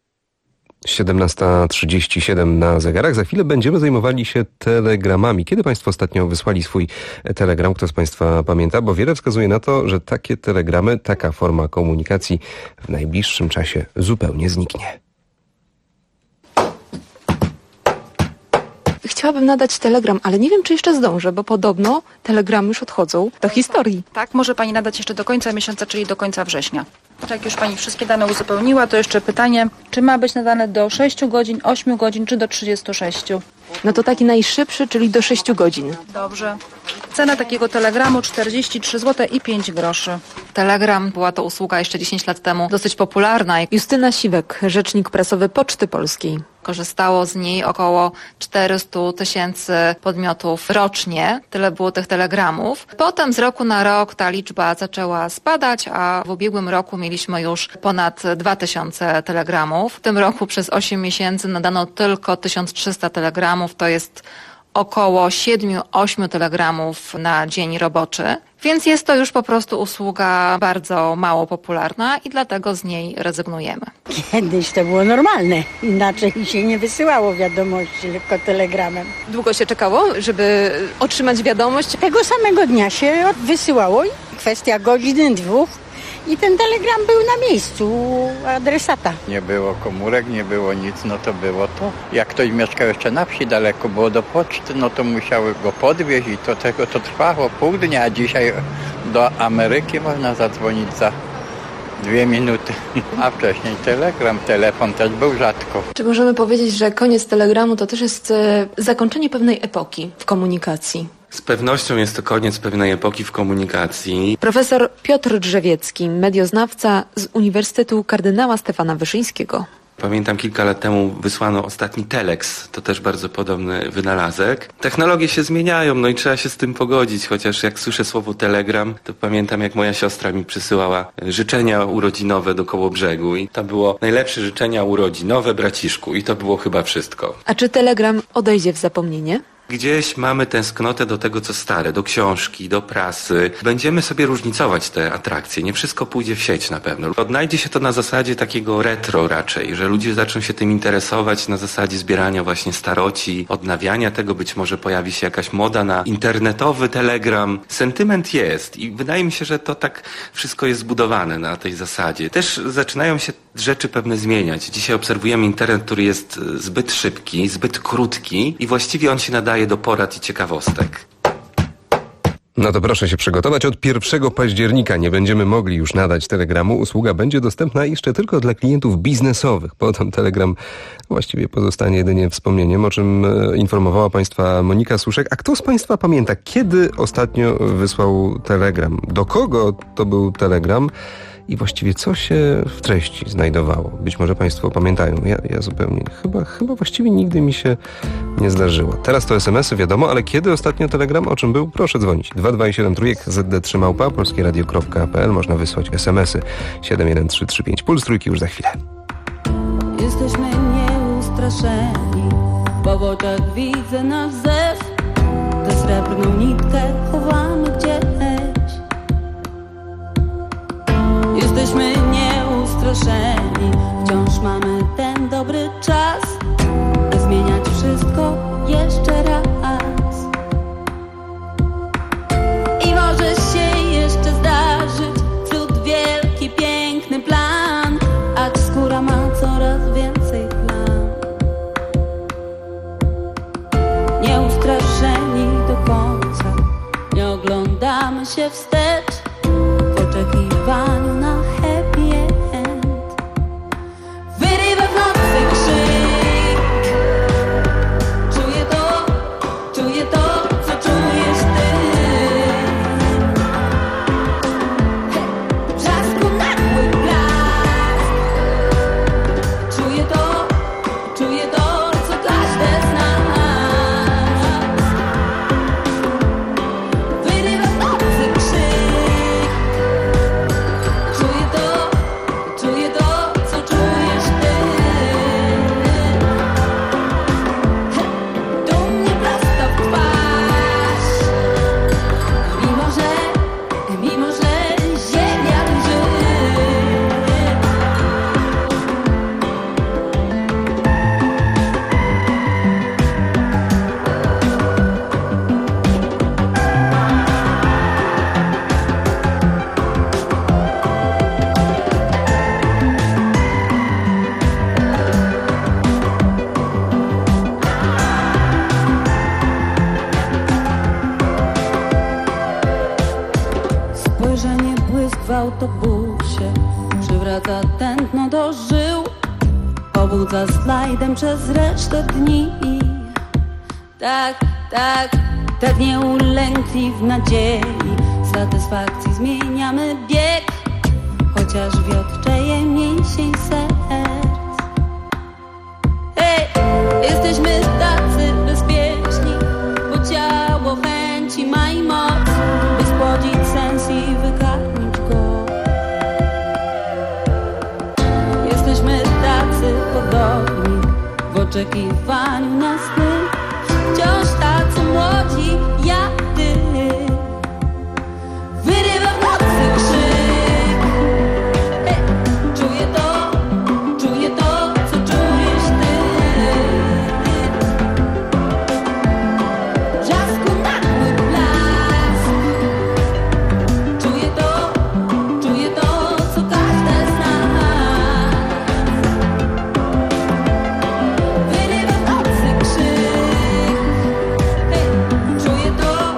17:37 na zegarach. Za chwilę będziemy zajmowali się telegramami. Kiedy Państwo ostatnio wysłali swój telegram? Kto z Państwa pamięta? Bo wiele wskazuje na to, że takie telegramy, taka forma komunikacji w najbliższym czasie zupełnie zniknie. Chciałabym nadać telegram, ale nie wiem, czy jeszcze zdążę, bo podobno telegramy już odchodzą do historii. Tak, może Pani nadać jeszcze do końca miesiąca, czyli do końca września. Jak już Pani wszystkie dane uzupełniła, to jeszcze pytanie, czy ma być nadane do 6 godzin, 8 godzin, czy do 36? No to taki najszybszy, czyli do 6 godzin. Dobrze. Cena takiego telegramu 43 zł i 5 groszy. Telegram była to usługa jeszcze 10 lat temu dosyć popularna. Justyna Siwek, rzecznik prasowy Poczty Polskiej. Korzystało z niej około 400 000 podmiotów rocznie. Tyle było tych telegramów. Potem z roku na rok ta liczba zaczęła spadać, a w ubiegłym roku mieliśmy już ponad 2000 telegramów. W tym roku przez 8 miesięcy nadano tylko 1300 telegramów. To jest około 7-8 telegramów na dzień roboczy. Więc jest to już po prostu usługa bardzo mało popularna i dlatego z niej rezygnujemy. Kiedyś to było normalne. Inaczej się nie wysyłało wiadomości, tylko telegramem. Długo się czekało, żeby otrzymać wiadomość? Tego samego dnia się wysyłało i kwestia godziny, 2 i ten telegram był na miejscu u adresata. Nie było komórek, nie było nic, no to było to. Jak ktoś mieszkał jeszcze na wsi, daleko było do poczty, no to musiały go podwieźć i to tego to trwało pół dnia, a dzisiaj do Ameryki można zadzwonić za 2 minuty, a wcześniej telegram, telefon też był rzadko. Czy możemy powiedzieć, że koniec telegramu to też jest zakończenie pewnej epoki w komunikacji? Z pewnością jest to koniec pewnej epoki w komunikacji. Profesor Piotr Drzewiecki, medioznawca z Uniwersytetu Kardynała Stefana Wyszyńskiego. Pamiętam, kilka lat temu wysłano ostatni telex, to też bardzo podobny wynalazek. Technologie się zmieniają, no i trzeba się z tym pogodzić, chociaż jak słyszę słowo telegram, to pamiętam, jak moja siostra mi przysyłała życzenia urodzinowe do Kołobrzegu i to było najlepsze życzenia urodzinowe, braciszku, i to było chyba wszystko. A czy telegram odejdzie w zapomnienie? Gdzieś mamy tęsknotę do tego, co stare, do książki, do prasy. Będziemy sobie różnicować te atrakcje. Nie wszystko pójdzie w sieć na pewno. Odnajdzie się to na zasadzie takiego retro raczej, że ludzie zaczną się tym interesować na zasadzie zbierania właśnie staroci, odnawiania tego. Być może pojawi się jakaś moda na internetowy telegram. Sentyment jest i wydaje mi się, że to tak wszystko jest zbudowane na tej zasadzie. Też zaczynają się rzeczy pewne zmieniać. Dzisiaj obserwujemy internet, który jest zbyt szybki, zbyt krótki i właściwie on się nadaje do porad i ciekawostek. No to proszę się przygotować. Od 1 października nie będziemy mogli już nadać telegramu. Usługa będzie dostępna jeszcze tylko dla klientów biznesowych. Potem telegram właściwie pozostanie jedynie wspomnieniem, o czym informowała Państwa Monika Suszek. A kto z Państwa pamięta, kiedy ostatnio wysłał telegram? Do kogo to był telegram? I właściwie co się w treści znajdowało? Być może Państwo pamiętają. Ja zupełnie, chyba właściwie nigdy mi się nie zdarzyło. Teraz to SMS-y, wiadomo, ale kiedy ostatnio telegram? O czym był? Proszę dzwonić. 227 ZD3 polskieradio.pl. Można wysłać SMS-y 71335. Puls Trójki już za chwilę. Jesteśmy nieustraszeni, w oczach widzę nasz zew. Tę srebrną nitkę chowamy gdzieś. Jesteśmy nieustraszeni, wciąż mamy ten dobry czas, by zmieniać wszystko jeszcze raz. I może się jeszcze zdarzyć cud wielki, piękny plan, acz skóra ma coraz więcej plam. Nieustraszeni do końca, nie oglądamy się wstecz, w oczekiwaniu na happy end. Wyrywa w nocy krzyk. Czuję to, co czujesz ty. W brzasku nagły blask. Czuję to, co każdy z nas. Wyrywa w nocy krzyk. Czuję to, co czujesz ty. Do mnie prosto w twarz. Mimo że ziemia drży. Spojrzenie, błysk w autobusie przywraca tętno do żył, pobudza slajdem przez resztę dni. Tak nieulękli w nadziei, satysfakcji zmieniamy bieg, chociaż wiotczeje mięsień serc. Hej, jesteśmy tacy bezpieczni, bo ciało chęci ma i moc, by spłodzić sens i wykarmić go. Jesteśmy tacy podobni w oczekiwaniu na sny, wciąż tacy młodzi jak ty. Wyrywa w nocy krzyk. Hey, czuję to, co czujesz ty. W brzasku nagły blask. Czuję to, co każdy z nas. Wyrywa w nocy krzyk. Hey, czuję to,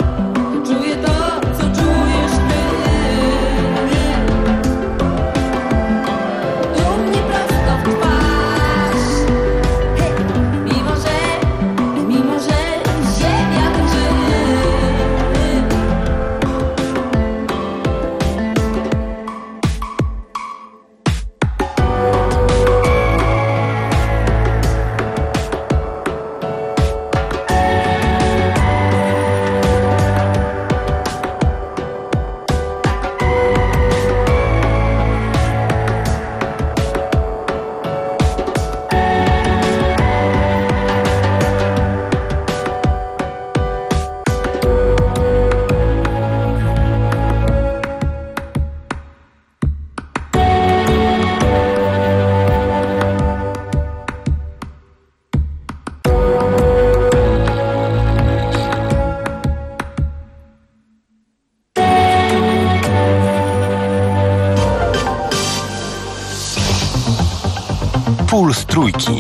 Puls Trójki.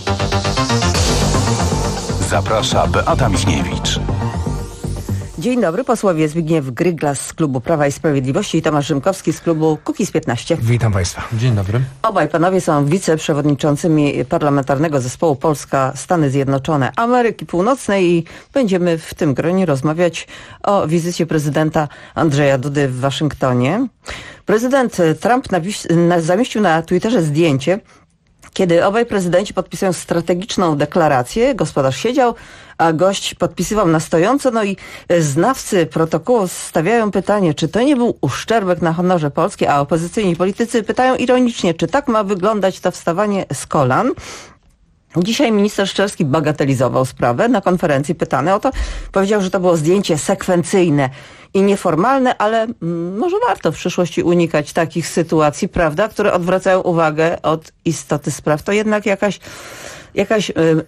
Zaprasza Beata Michniewicz. Dzień dobry, posłowie Zbigniew Gryglas z klubu Prawa i Sprawiedliwości i Tomasz Rzymkowski z klubu Kukiz15. Witam Państwa. Dzień dobry. Obaj panowie są wiceprzewodniczącymi Parlamentarnego Zespołu Polska-Stany Zjednoczone Ameryki Północnej i będziemy w tym gronie rozmawiać o wizycie prezydenta Andrzeja Dudy w Waszyngtonie. Prezydent Trump zamieścił na Twitterze zdjęcie, kiedy obaj prezydenci podpisują strategiczną deklarację. Gospodarz siedział, a gość podpisywał na stojąco. No i znawcy protokołu stawiają pytanie, czy to nie był uszczerbek na honorze Polski, a opozycyjni politycy pytają ironicznie, czy tak ma wyglądać to wstawanie z kolan. Dzisiaj minister Szczerski bagatelizował sprawę. Na konferencji pytany o to powiedział, że to było zdjęcie sekwencyjne i nieformalne, ale może warto w przyszłości unikać takich sytuacji, prawda, które odwracają uwagę od istoty spraw. To jednak jakaś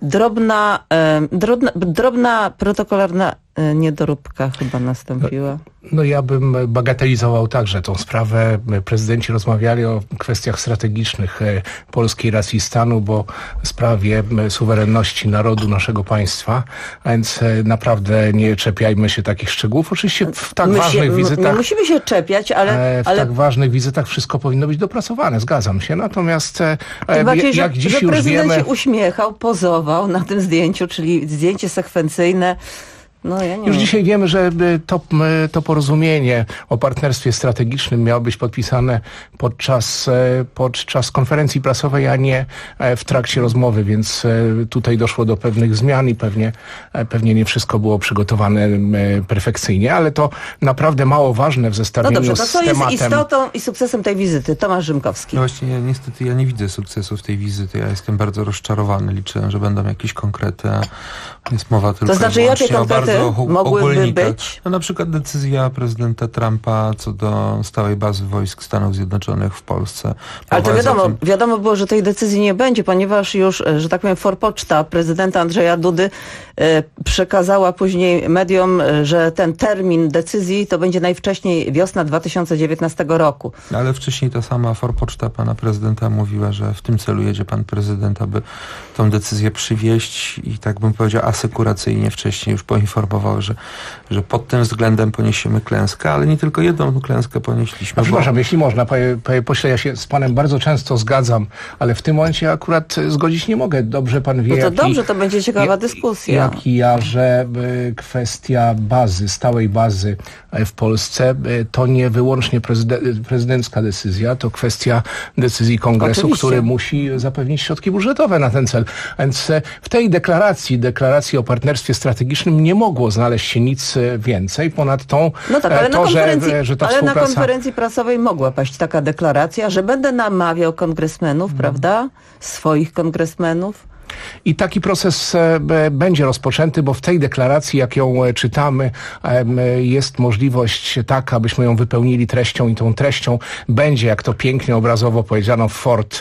drobna protokolarna niedoróbka chyba nastąpiła. No ja bym bagatelizował także tą sprawę. Prezydenci rozmawiali o kwestiach strategicznych polskiej racji stanu, bo w sprawie suwerenności narodu naszego państwa, a więc naprawdę nie czepiajmy się takich szczegółów. Oczywiście w tak ważnych wizytach... Nie musimy się czepiać, ale... tak ważnych wizytach wszystko powinno być dopracowane, zgadzam się. Natomiast jak dziś że już prezydent wiemy... się uśmiechał, pozował na tym zdjęciu, czyli zdjęcie sekwencyjne. No, ja nie Już wiem. dzisiaj wiemy, że to porozumienie o partnerstwie strategicznym miało być podpisane podczas konferencji prasowej, a nie w trakcie rozmowy, więc tutaj doszło do pewnych zmian i pewnie nie wszystko było przygotowane perfekcyjnie, ale to naprawdę mało ważne w zestawieniu no dobrze, to z co tematem. jest istotą i sukcesem tej wizyty? Tomasz Rzymkowski. No właśnie, niestety ja nie widzę sukcesów tej wizyty. Ja jestem bardzo rozczarowany. Liczyłem, że będą jakieś konkrety, a jest mowa tylko To znaczy, jakie konkrety mogłyby być? No, na przykład decyzja prezydenta Trumpa co do stałej bazy wojsk Stanów Zjednoczonych w Polsce. Ale to wiadomo było, że tej decyzji nie będzie, ponieważ już, że tak powiem, forpoczta prezydenta Andrzeja Dudy przekazała później mediom, że ten termin decyzji to będzie najwcześniej wiosna 2019 roku. Ale wcześniej ta sama forpoczta pana prezydenta mówiła, że w tym celu jedzie pan prezydent, aby tą decyzję przywieźć i tak bym powiedział asekuracyjnie wcześniej już poinformował, że pod tym względem poniesiemy klęskę, ale nie tylko jedną klęskę ponieśliśmy. Przepraszam, jeśli można, panie pośle, ja się z panem bardzo często zgadzam, ale w tym momencie akurat zgodzić nie mogę. Dobrze pan wie, No to dobrze, to będzie ciekawa dyskusja. Jak i ja, że kwestia bazy, stałej bazy w Polsce to nie wyłącznie prezydencka decyzja, to kwestia decyzji Kongresu, Oczywiście. który musi zapewnić środki budżetowe na ten cel. Więc w tej deklaracji o partnerstwie strategicznym nie mogło znaleźć się nic więcej ponad tą, No tak, ale że ta ale współpraca... na konferencji prasowej mogła paść taka deklaracja, że będę namawiał kongresmenów, prawda? Swoich kongresmenów. I taki proces będzie rozpoczęty, bo w tej deklaracji, jak ją czytamy, jest możliwość taka, abyśmy ją wypełnili treścią i tą treścią będzie, jak to pięknie obrazowo powiedziano, Fort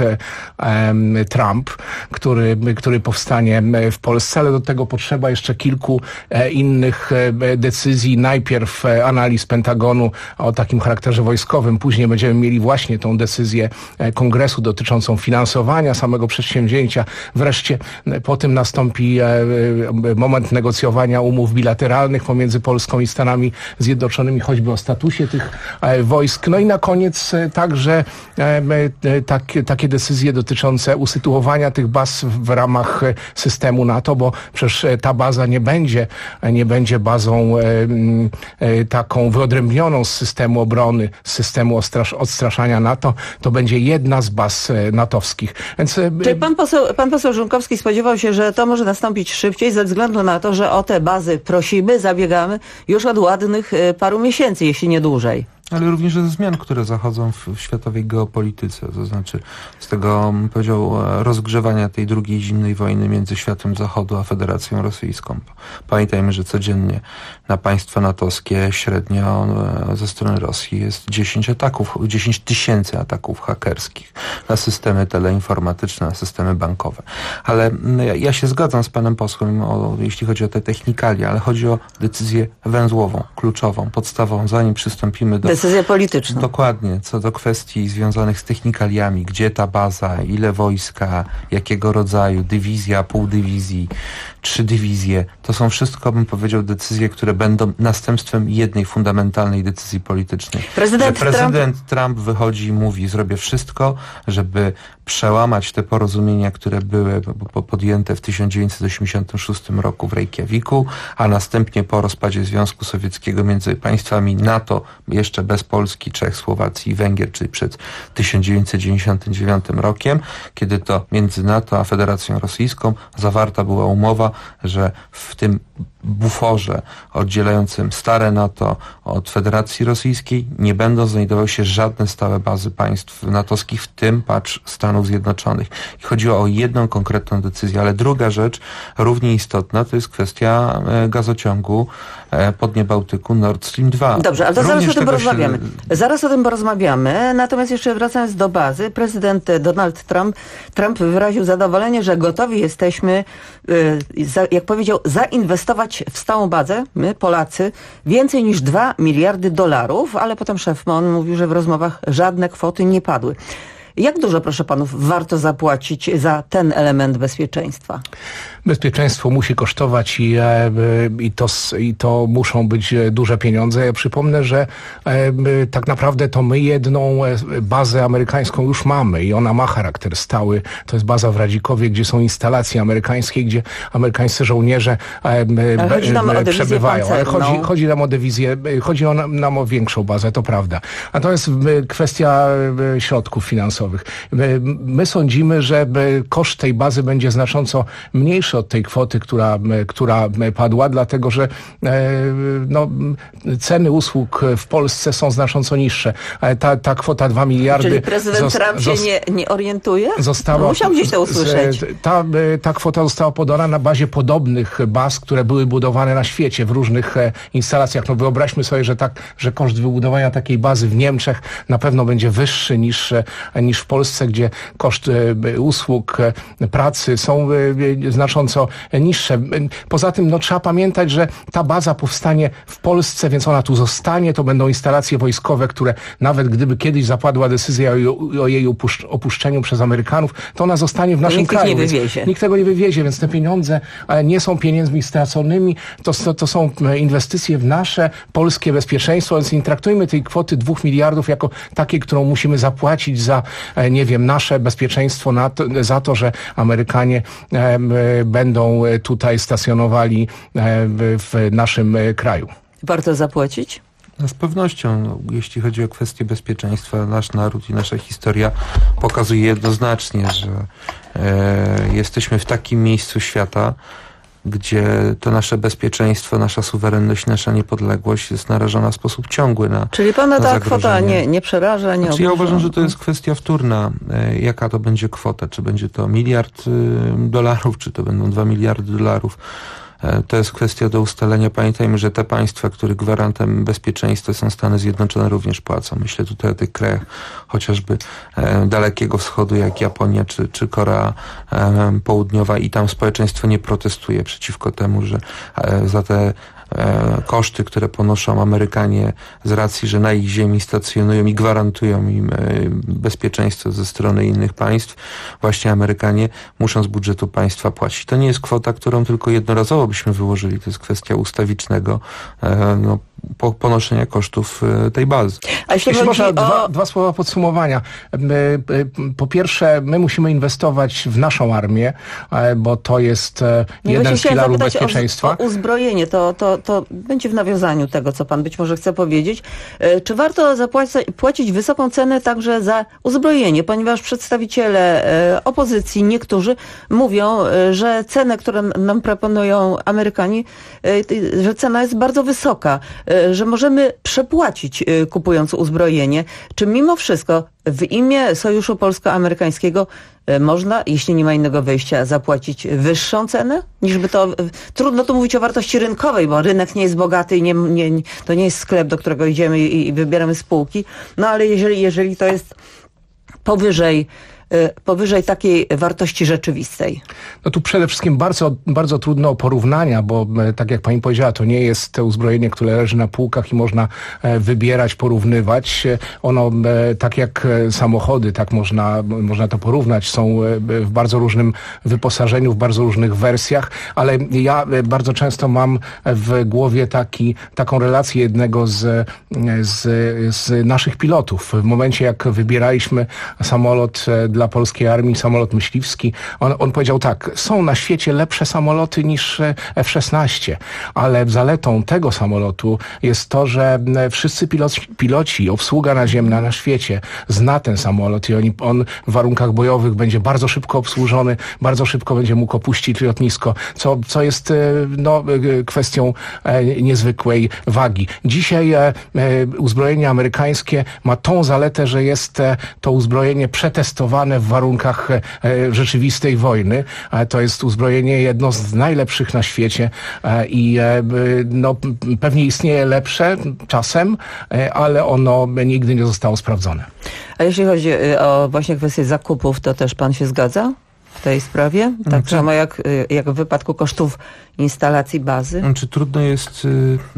Trump, który powstanie w Polsce, ale do tego potrzeba jeszcze kilku innych decyzji. Najpierw analiz Pentagonu o takim charakterze wojskowym, później będziemy mieli właśnie tą decyzję Kongresu dotyczącą finansowania samego przedsięwzięcia. Wreszcie po tym nastąpi moment negocjowania umów bilateralnych pomiędzy Polską i Stanami Zjednoczonymi, choćby o statusie tych wojsk. No i na koniec także takie decyzje dotyczące usytuowania tych baz w ramach systemu NATO, bo przecież ta baza nie będzie bazą taką wyodrębnioną z systemu obrony, z systemu odstraszania NATO. To będzie jedna z baz natowskich. Więc, Czyli pan poseł Rzymkowski spodziewał się, że to może nastąpić szybciej ze względu na to, że o te bazy prosimy, zabiegamy już od ładnych paru miesięcy, jeśli nie dłużej. Ale również ze zmian, które zachodzą w światowej geopolityce, to znaczy z tego, powiedział, rozgrzewania tej drugiej zimnej wojny między światem Zachodu a Federacją Rosyjską. Pamiętajmy, że codziennie na państwa natowskie średnio ze strony Rosji jest 10 tysięcy ataków hakerskich na systemy teleinformatyczne, na systemy bankowe. Ale ja się zgadzam z panem posłem, jeśli chodzi o te technikalia, ale chodzi o decyzję węzłową, kluczową, podstawową, zanim przystąpimy do decyzja polityczna. Dokładnie. Co do kwestii związanych z technikaliami, gdzie ta baza, ile wojska, jakiego rodzaju, dywizja, pół dywizji, 3 dywizje, to są wszystko, bym powiedział, decyzje, które będą następstwem jednej fundamentalnej decyzji politycznej. Prezydent Trump wychodzi i mówi, zrobię wszystko, żeby przełamać te porozumienia, które były podjęte w 1986 roku w Reykjaviku, a następnie po rozpadzie Związku Sowieckiego między państwami NATO, jeszcze bez Polski, Czech, Słowacji i Węgier, czyli przed 1999 rokiem, kiedy to między NATO a Federacją Rosyjską zawarta była umowa, że w tym buforze oddzielającym stare NATO od Federacji Rosyjskiej nie będą znajdowały się żadne stałe bazy państw natowskich, w tym patrz Stanów Zjednoczonych. I chodziło o jedną konkretną decyzję, ale druga rzecz, równie istotna, to jest kwestia gazociągu po dnie Bałtyku Nord Stream 2. Dobrze, ale to zaraz o tym porozmawiamy. Zaraz o tym porozmawiamy, natomiast jeszcze wracając do bazy, prezydent Donald Trump wyraził zadowolenie, że gotowi jesteśmy, jak powiedział, zainwestować w stałą bazę, my Polacy, więcej niż 2 miliardy dolarów, ale potem szef MON mówił, że w rozmowach żadne kwoty nie padły. Jak dużo, proszę panów, warto zapłacić za ten element bezpieczeństwa? Bezpieczeństwo musi kosztować i to muszą być duże pieniądze. Ja przypomnę, że tak naprawdę to my jedną bazę amerykańską już mamy i ona ma charakter stały. To jest baza w Radzikowie, gdzie są instalacje amerykańskie, gdzie amerykańscy żołnierze przebywają. Ale chodzi nam o dywizję, chodzi nam o większą bazę, to prawda. Natomiast kwestia środków finansowych. My sądzimy, że koszt tej bazy będzie znacząco mniejszy od tej kwoty, która padła, dlatego że ceny usług w Polsce są znacząco niższe. Ta kwota 2 miliardy... Czyli prezydent Trump się nie orientuje? Musiał gdzieś to usłyszeć. Ta kwota została podana na bazie podobnych baz, które były budowane na świecie w różnych instalacjach. No wyobraźmy sobie, że koszt wybudowania takiej bazy w Niemczech na pewno będzie wyższy niż w Polsce, gdzie koszt usług, pracy są znacząco niższe. Poza tym trzeba pamiętać, że ta baza powstanie w Polsce, więc ona tu zostanie. To będą instalacje wojskowe, które nawet gdyby kiedyś zapadła decyzja o jej opuszczeniu przez Amerykanów, to ona zostanie w naszym kraju. Nikt tego nie wywiezie, więc te pieniądze nie są pieniędzmi straconymi. To są inwestycje w nasze polskie bezpieczeństwo, więc nie traktujmy tej kwoty 2 miliardów jako takiej, którą musimy zapłacić za, nasze bezpieczeństwo, za to, że Amerykanie będą tutaj stacjonowali w naszym kraju. Warto zapłacić? Z pewnością, jeśli chodzi o kwestię bezpieczeństwa, nasz naród i nasza historia pokazuje jednoznacznie, że jesteśmy w takim miejscu świata, gdzie to nasze bezpieczeństwo, nasza suwerenność, nasza niepodległość jest narażona w sposób ciągły na Czyli pana ta kwota nie przeraża, nie ja uważam, że to jest kwestia wtórna. Jaka to będzie kwota? Czy będzie to $1 miliard, czy to będą 2 miliardy dolarów? To jest kwestia do ustalenia. Pamiętajmy, że te państwa, których gwarantem bezpieczeństwa są Stany Zjednoczone, również płacą. Myślę tutaj o tych krajach chociażby Dalekiego Wschodu, jak Japonia czy Korea Południowa i tam społeczeństwo nie protestuje przeciwko temu, że za te koszty, które ponoszą Amerykanie z racji, że na ich ziemi stacjonują i gwarantują im bezpieczeństwo ze strony innych państw, właśnie Amerykanie muszą z budżetu państwa płacić. To nie jest kwota, którą tylko jednorazowo byśmy wyłożyli, to jest kwestia ustawicznego ponoszenia kosztów tej bazy. A jeśli można dwa słowa podsumowania. Po pierwsze, my musimy inwestować w naszą armię, bo to jest jeden z filarów bezpieczeństwa. O uzbrojenie, to będzie w nawiązaniu tego, co pan być może chce powiedzieć. Czy warto płacić wysoką cenę także za uzbrojenie? Ponieważ przedstawiciele opozycji, niektórzy mówią, że cenę, którą nam proponują Amerykanie, że cena jest bardzo wysoka, że możemy przepłacić kupując uzbrojenie. Czy mimo wszystko w imię Sojuszu Polsko-Amerykańskiego można, jeśli nie ma innego wyjścia, zapłacić wyższą cenę? Trudno tu mówić o wartości rynkowej, bo rynek nie jest bogaty i to nie jest sklep, do którego idziemy i wybieramy spółki. No ale jeżeli to jest powyżej powyżej takiej wartości rzeczywistej? No tu przede wszystkim bardzo, bardzo trudno o porównania, bo tak jak pani powiedziała, to nie jest to uzbrojenie, które leży na półkach i można wybierać, porównywać. Ono, tak jak samochody, tak można to porównać. Są w bardzo różnym wyposażeniu, w bardzo różnych wersjach, ale ja bardzo często mam w głowie taką relację jednego z naszych pilotów. W momencie, jak wybieraliśmy samolot dla polskiej armii, samolot myśliwski, on powiedział tak, są na świecie lepsze samoloty niż F-16, ale zaletą tego samolotu jest to, że wszyscy piloci, obsługa naziemna na świecie zna ten samolot i on w warunkach bojowych będzie bardzo szybko obsłużony, bardzo szybko będzie mógł opuścić lotnisko, co jest kwestią niezwykłej wagi. Dzisiaj uzbrojenie amerykańskie ma tą zaletę, że jest to uzbrojenie przetestowane w warunkach rzeczywistej wojny. To jest uzbrojenie jedno z najlepszych na świecie i pewnie istnieje lepsze czasem, ale ono nigdy nie zostało sprawdzone. A jeśli chodzi o właśnie kwestię zakupów, to też pan się zgadza w tej sprawie? Tak samo jak w wypadku kosztów instalacji bazy? Czy trudno jest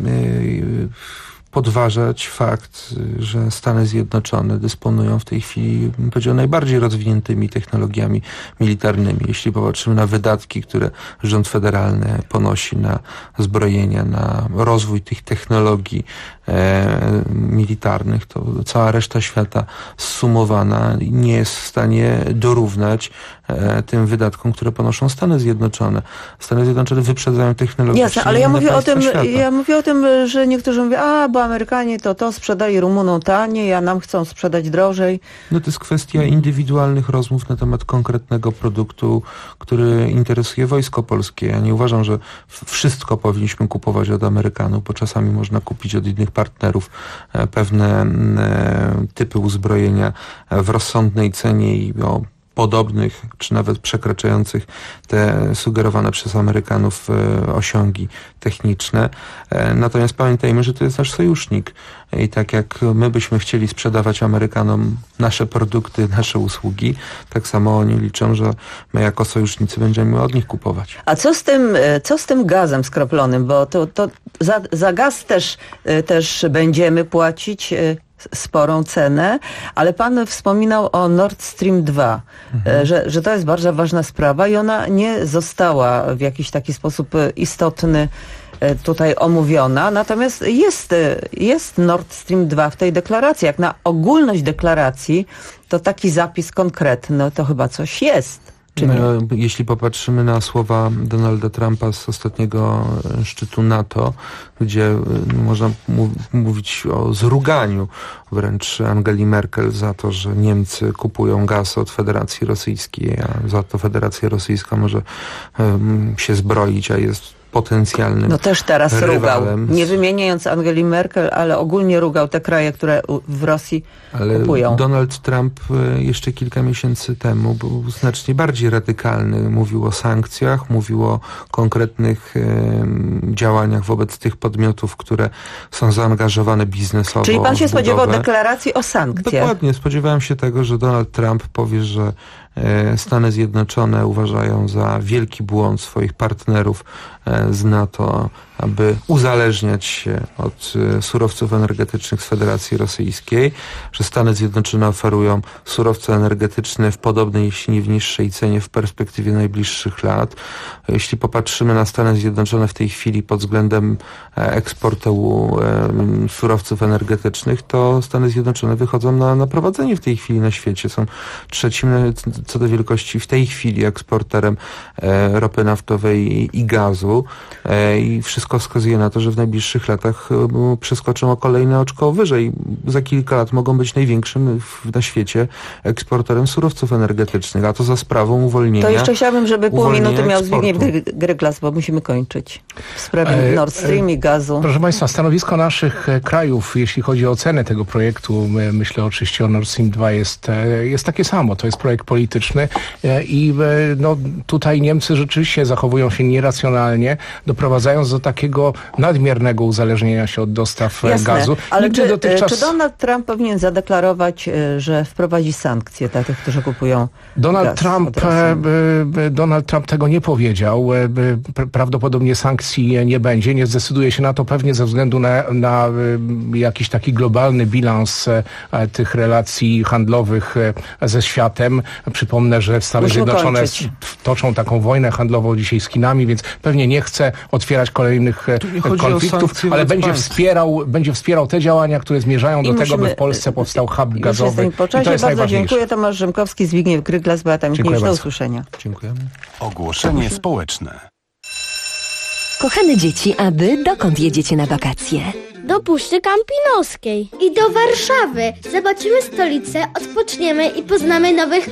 podważać fakt, że Stany Zjednoczone dysponują w tej chwili, bym powiedział, najbardziej rozwiniętymi technologiami militarnymi. Jeśli popatrzymy na wydatki, które rząd federalny ponosi na zbrojenia, na rozwój tych technologii militarnych, to cała reszta świata zsumowana nie jest w stanie dorównać tym wydatkom, które ponoszą Stany Zjednoczone. Stany Zjednoczone wyprzedzają technologicznie. Jasne, ale ja mówię o tym, że niektórzy mówią, bo Amerykanie to sprzedali Rumunom taniej, a nam chcą sprzedać drożej. No to jest kwestia indywidualnych rozmów na temat konkretnego produktu, który interesuje Wojsko Polskie. Ja nie uważam, że wszystko powinniśmy kupować od Amerykanów, bo czasami można kupić od innych partnerów pewne typy uzbrojenia w rozsądnej cenie i o podobnych, czy nawet przekraczających te sugerowane przez Amerykanów osiągi techniczne. Natomiast pamiętajmy, że to jest nasz sojusznik. I tak jak my byśmy chcieli sprzedawać Amerykanom nasze produkty, nasze usługi, tak samo oni liczą, że my jako sojusznicy będziemy od nich kupować. A co z tym gazem skroplonym? Bo to za gaz też będziemy płacić sporą cenę, ale pan wspominał o Nord Stream 2, że to jest bardzo ważna sprawa i ona nie została w jakiś taki sposób istotny tutaj omówiona, natomiast jest Nord Stream 2 w tej deklaracji. Jak na ogólność deklaracji, to taki zapis konkretny, to chyba coś jest. Jeśli popatrzymy na słowa Donalda Trumpa z ostatniego szczytu NATO, gdzie można mówić o zruganiu wręcz Angeli Merkel za to, że Niemcy kupują gaz od Federacji Rosyjskiej, a za to Federacja Rosyjska może się zbroić, a jest potencjalnym No też teraz rywalem. Rugał. Nie wymieniając Angeli Merkel, ale ogólnie rugał te kraje, które w Rosji kupują. Donald Trump jeszcze kilka miesięcy temu był znacznie bardziej radykalny. Mówił o sankcjach, mówił o konkretnych działaniach wobec tych podmiotów, które są zaangażowane biznesowo. Czyli pan się w spodziewał deklaracji o sankcjach? Dokładnie. Spodziewałem się tego, że Donald Trump powie, że Stany Zjednoczone uważają za wielki błąd swoich partnerów z NATO, aby uzależniać się od surowców energetycznych z Federacji Rosyjskiej, że Stany Zjednoczone oferują surowce energetyczne w podobnej, jeśli nie w niższej cenie w perspektywie najbliższych lat. Jeśli popatrzymy na Stany Zjednoczone w tej chwili pod względem eksportu surowców energetycznych, to Stany Zjednoczone wychodzą na prowadzenie w tej chwili na świecie. Są trzecim co do wielkości w tej chwili eksporterem ropy naftowej i gazu i wszystko wskazuje na to, że w najbliższych latach przeskoczą o kolejne oczko wyżej. Za kilka lat mogą być największym na świecie eksporterem surowców energetycznych, a to za sprawą uwolnienia. To jeszcze chciałabym, żeby pół minuty miał eksportu. Zbigniew Gryglas, bo musimy kończyć w sprawie Nord Stream i gazu. Proszę Państwa, stanowisko naszych krajów, jeśli chodzi o ocenę tego projektu, myślę oczywiście o Nord Stream 2, jest takie samo. To jest projekt polityczny i tutaj Niemcy rzeczywiście zachowują się nieracjonalnie, doprowadzając do takiego nadmiernego uzależnienia się od dostaw gazu. Ale dotychczas... czy Donald Trump powinien zadeklarować, że wprowadzi sankcje dla tych, którzy kupują Donald Trump tego nie powiedział. Prawdopodobnie sankcji nie będzie. Nie zdecyduje się na to pewnie ze względu na jakiś taki globalny bilans tych relacji handlowych ze światem. Przypomnę, że Stany Zjednoczone toczą taką wojnę handlową dzisiaj z Chinami, więc pewnie nie chce otwierać kolejnych konfliktów, ale będzie wspierał te działania, które zmierzają do tego, by w Polsce powstał hub gazowy. Po czasie bardzo dziękuję. Tomasz Rzymkowski, Zbigniew Gryglas, Beata Michniewicz. Do usłyszenia. Dziękujemy. Ogłoszenie społeczne. Kochane dzieci, a wy dokąd jedziecie na wakacje? Do Puszczy Kampinoskiej. I do Warszawy. Zobaczymy stolicę, odpoczniemy i poznamy nowych